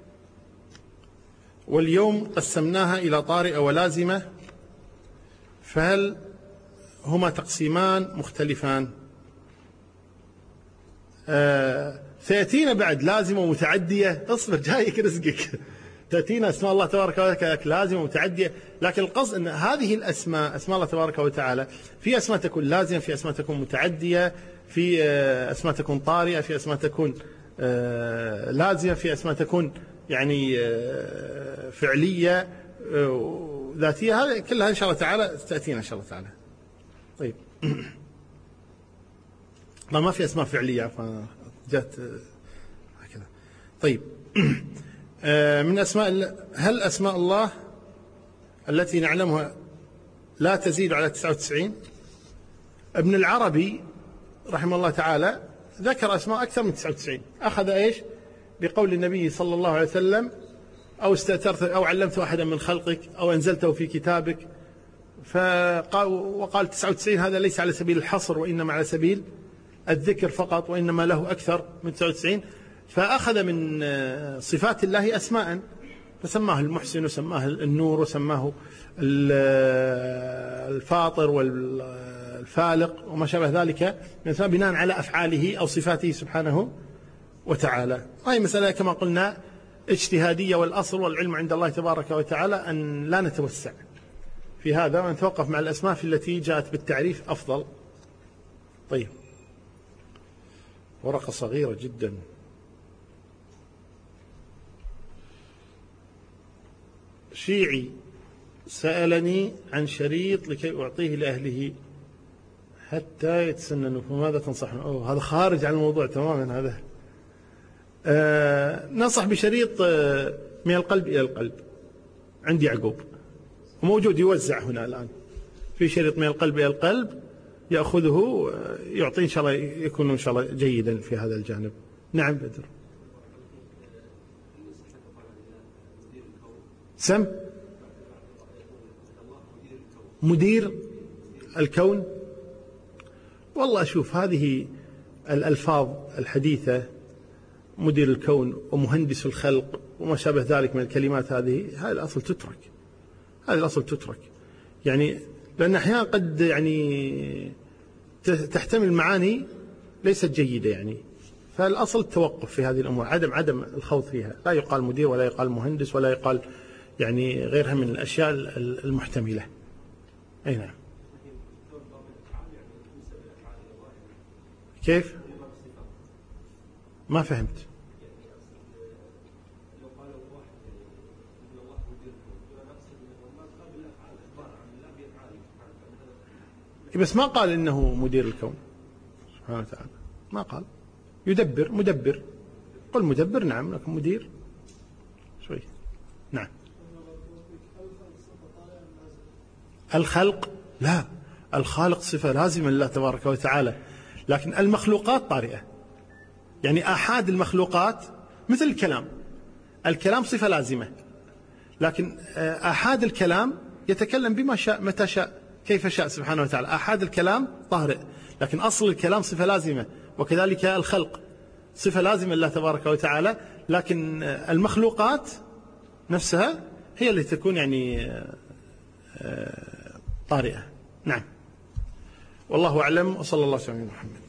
S1: واليوم قسمناها إلى طارئة ولازمة، فهل هما تقسيمان مختلفان؟ سيأتينا بعد لازمة ومتعدية، اصبر جايك رزقك، تأتينا أسماء الله تبارك وتعالى لازمة ومتعدية، لكن القصد أن هذه الأسماء أسماء الله تبارك وتعالى في أسماء تكون لازمة، في أسماء تكون متعدية، في أسماء تكون طارئة، في أسماء تكون لازمة، في أسماء تكون يعني فعلية ذاتية، هذا كلها إن شاء الله تعالى تأتينا إن شاء الله تعالى. طيب ما في أسماء فعلية فجات هكذا. طيب من أسماء، هل أسماء الله التي نعلمها لا تزيد على 99؟ ابن العربي رحمه الله تعالى ذكر أسماء أكثر من 99، أخذ إيش بقول النبي صلى الله عليه وسلم أو استأثرت أو علمت أحدا من خلقك أو أنزلته في كتابك، وقال 99 هذا ليس على سبيل الحصر وإنما على سبيل الذكر فقط، وإنما له أكثر من 99، فأخذ من صفات الله أسماء فسماه المحسن وسماه النور وسماه الفاطر والفالق وما شابه ذلك بناء على أفعاله أو صفاته سبحانه وتعالى. هذه مسألة كما قلنا اجتهادية، والأصل والعلم عند الله تبارك وتعالى أن لا نتوسع في هذا ونتوقف مع الأسماء في التي جاءت بالتعريف أفضل. طيب، ورقة صغيرة جدا. شيعي سألني عن شريط لكي أعطيه لأهله حتى يتسننوا، فماذا تنصحنا؟ هذا خارج عن الموضوع تماما. هذا ننصح بشريط من القلب إلى القلب عند يعقوب، وموجود يوزع هنا الآن، في شريط من القلب إلى القلب يأخذه يعطي إن شاء الله، يكون إن شاء الله جيدا في هذا الجانب. نعم بدر. سم مدير الكون، والله أشوف هذه الألفاظ الحديثة مدير الكون ومهندس الخلق وما شابه ذلك من الكلمات هذه الأصل تترك. هذه الأصل تترك يعني، لأن أحيانا قد يعني تحتمل معاني ليست جيدة يعني، فالأصل التوقف في هذه الأمور، عدم الخوض فيها. لا يقال مدير ولا يقال مهندس ولا يقال يعني غيرها من الأشياء المحتملة. أي نعم. كيف؟ ما فهمت. بس ما قال إنه مدير الكون سبحانه وتعالى، ما قال. يدبر، مدبر، قل مدبر نعم، لكن مدير شوي. نعم. الخلق لا، الخالق صفة لازمة لله تبارك وتعالى، لكن المخلوقات طارئة. يعني آحاد المخلوقات مثل الكلام صفة لازمة، لكن آحاد الكلام يتكلم بما شاء متى شاء كيف شاء سبحانه وتعالى. آحاد الكلام طارئ، لكن أصل الكلام صفة لازمة، وكذلك الخلق صفة لازمة لله تبارك وتعالى، لكن المخلوقات نفسها هي اللي تكون يعني طارئة. نعم. والله أعلم، وصلى الله عليه وسلم.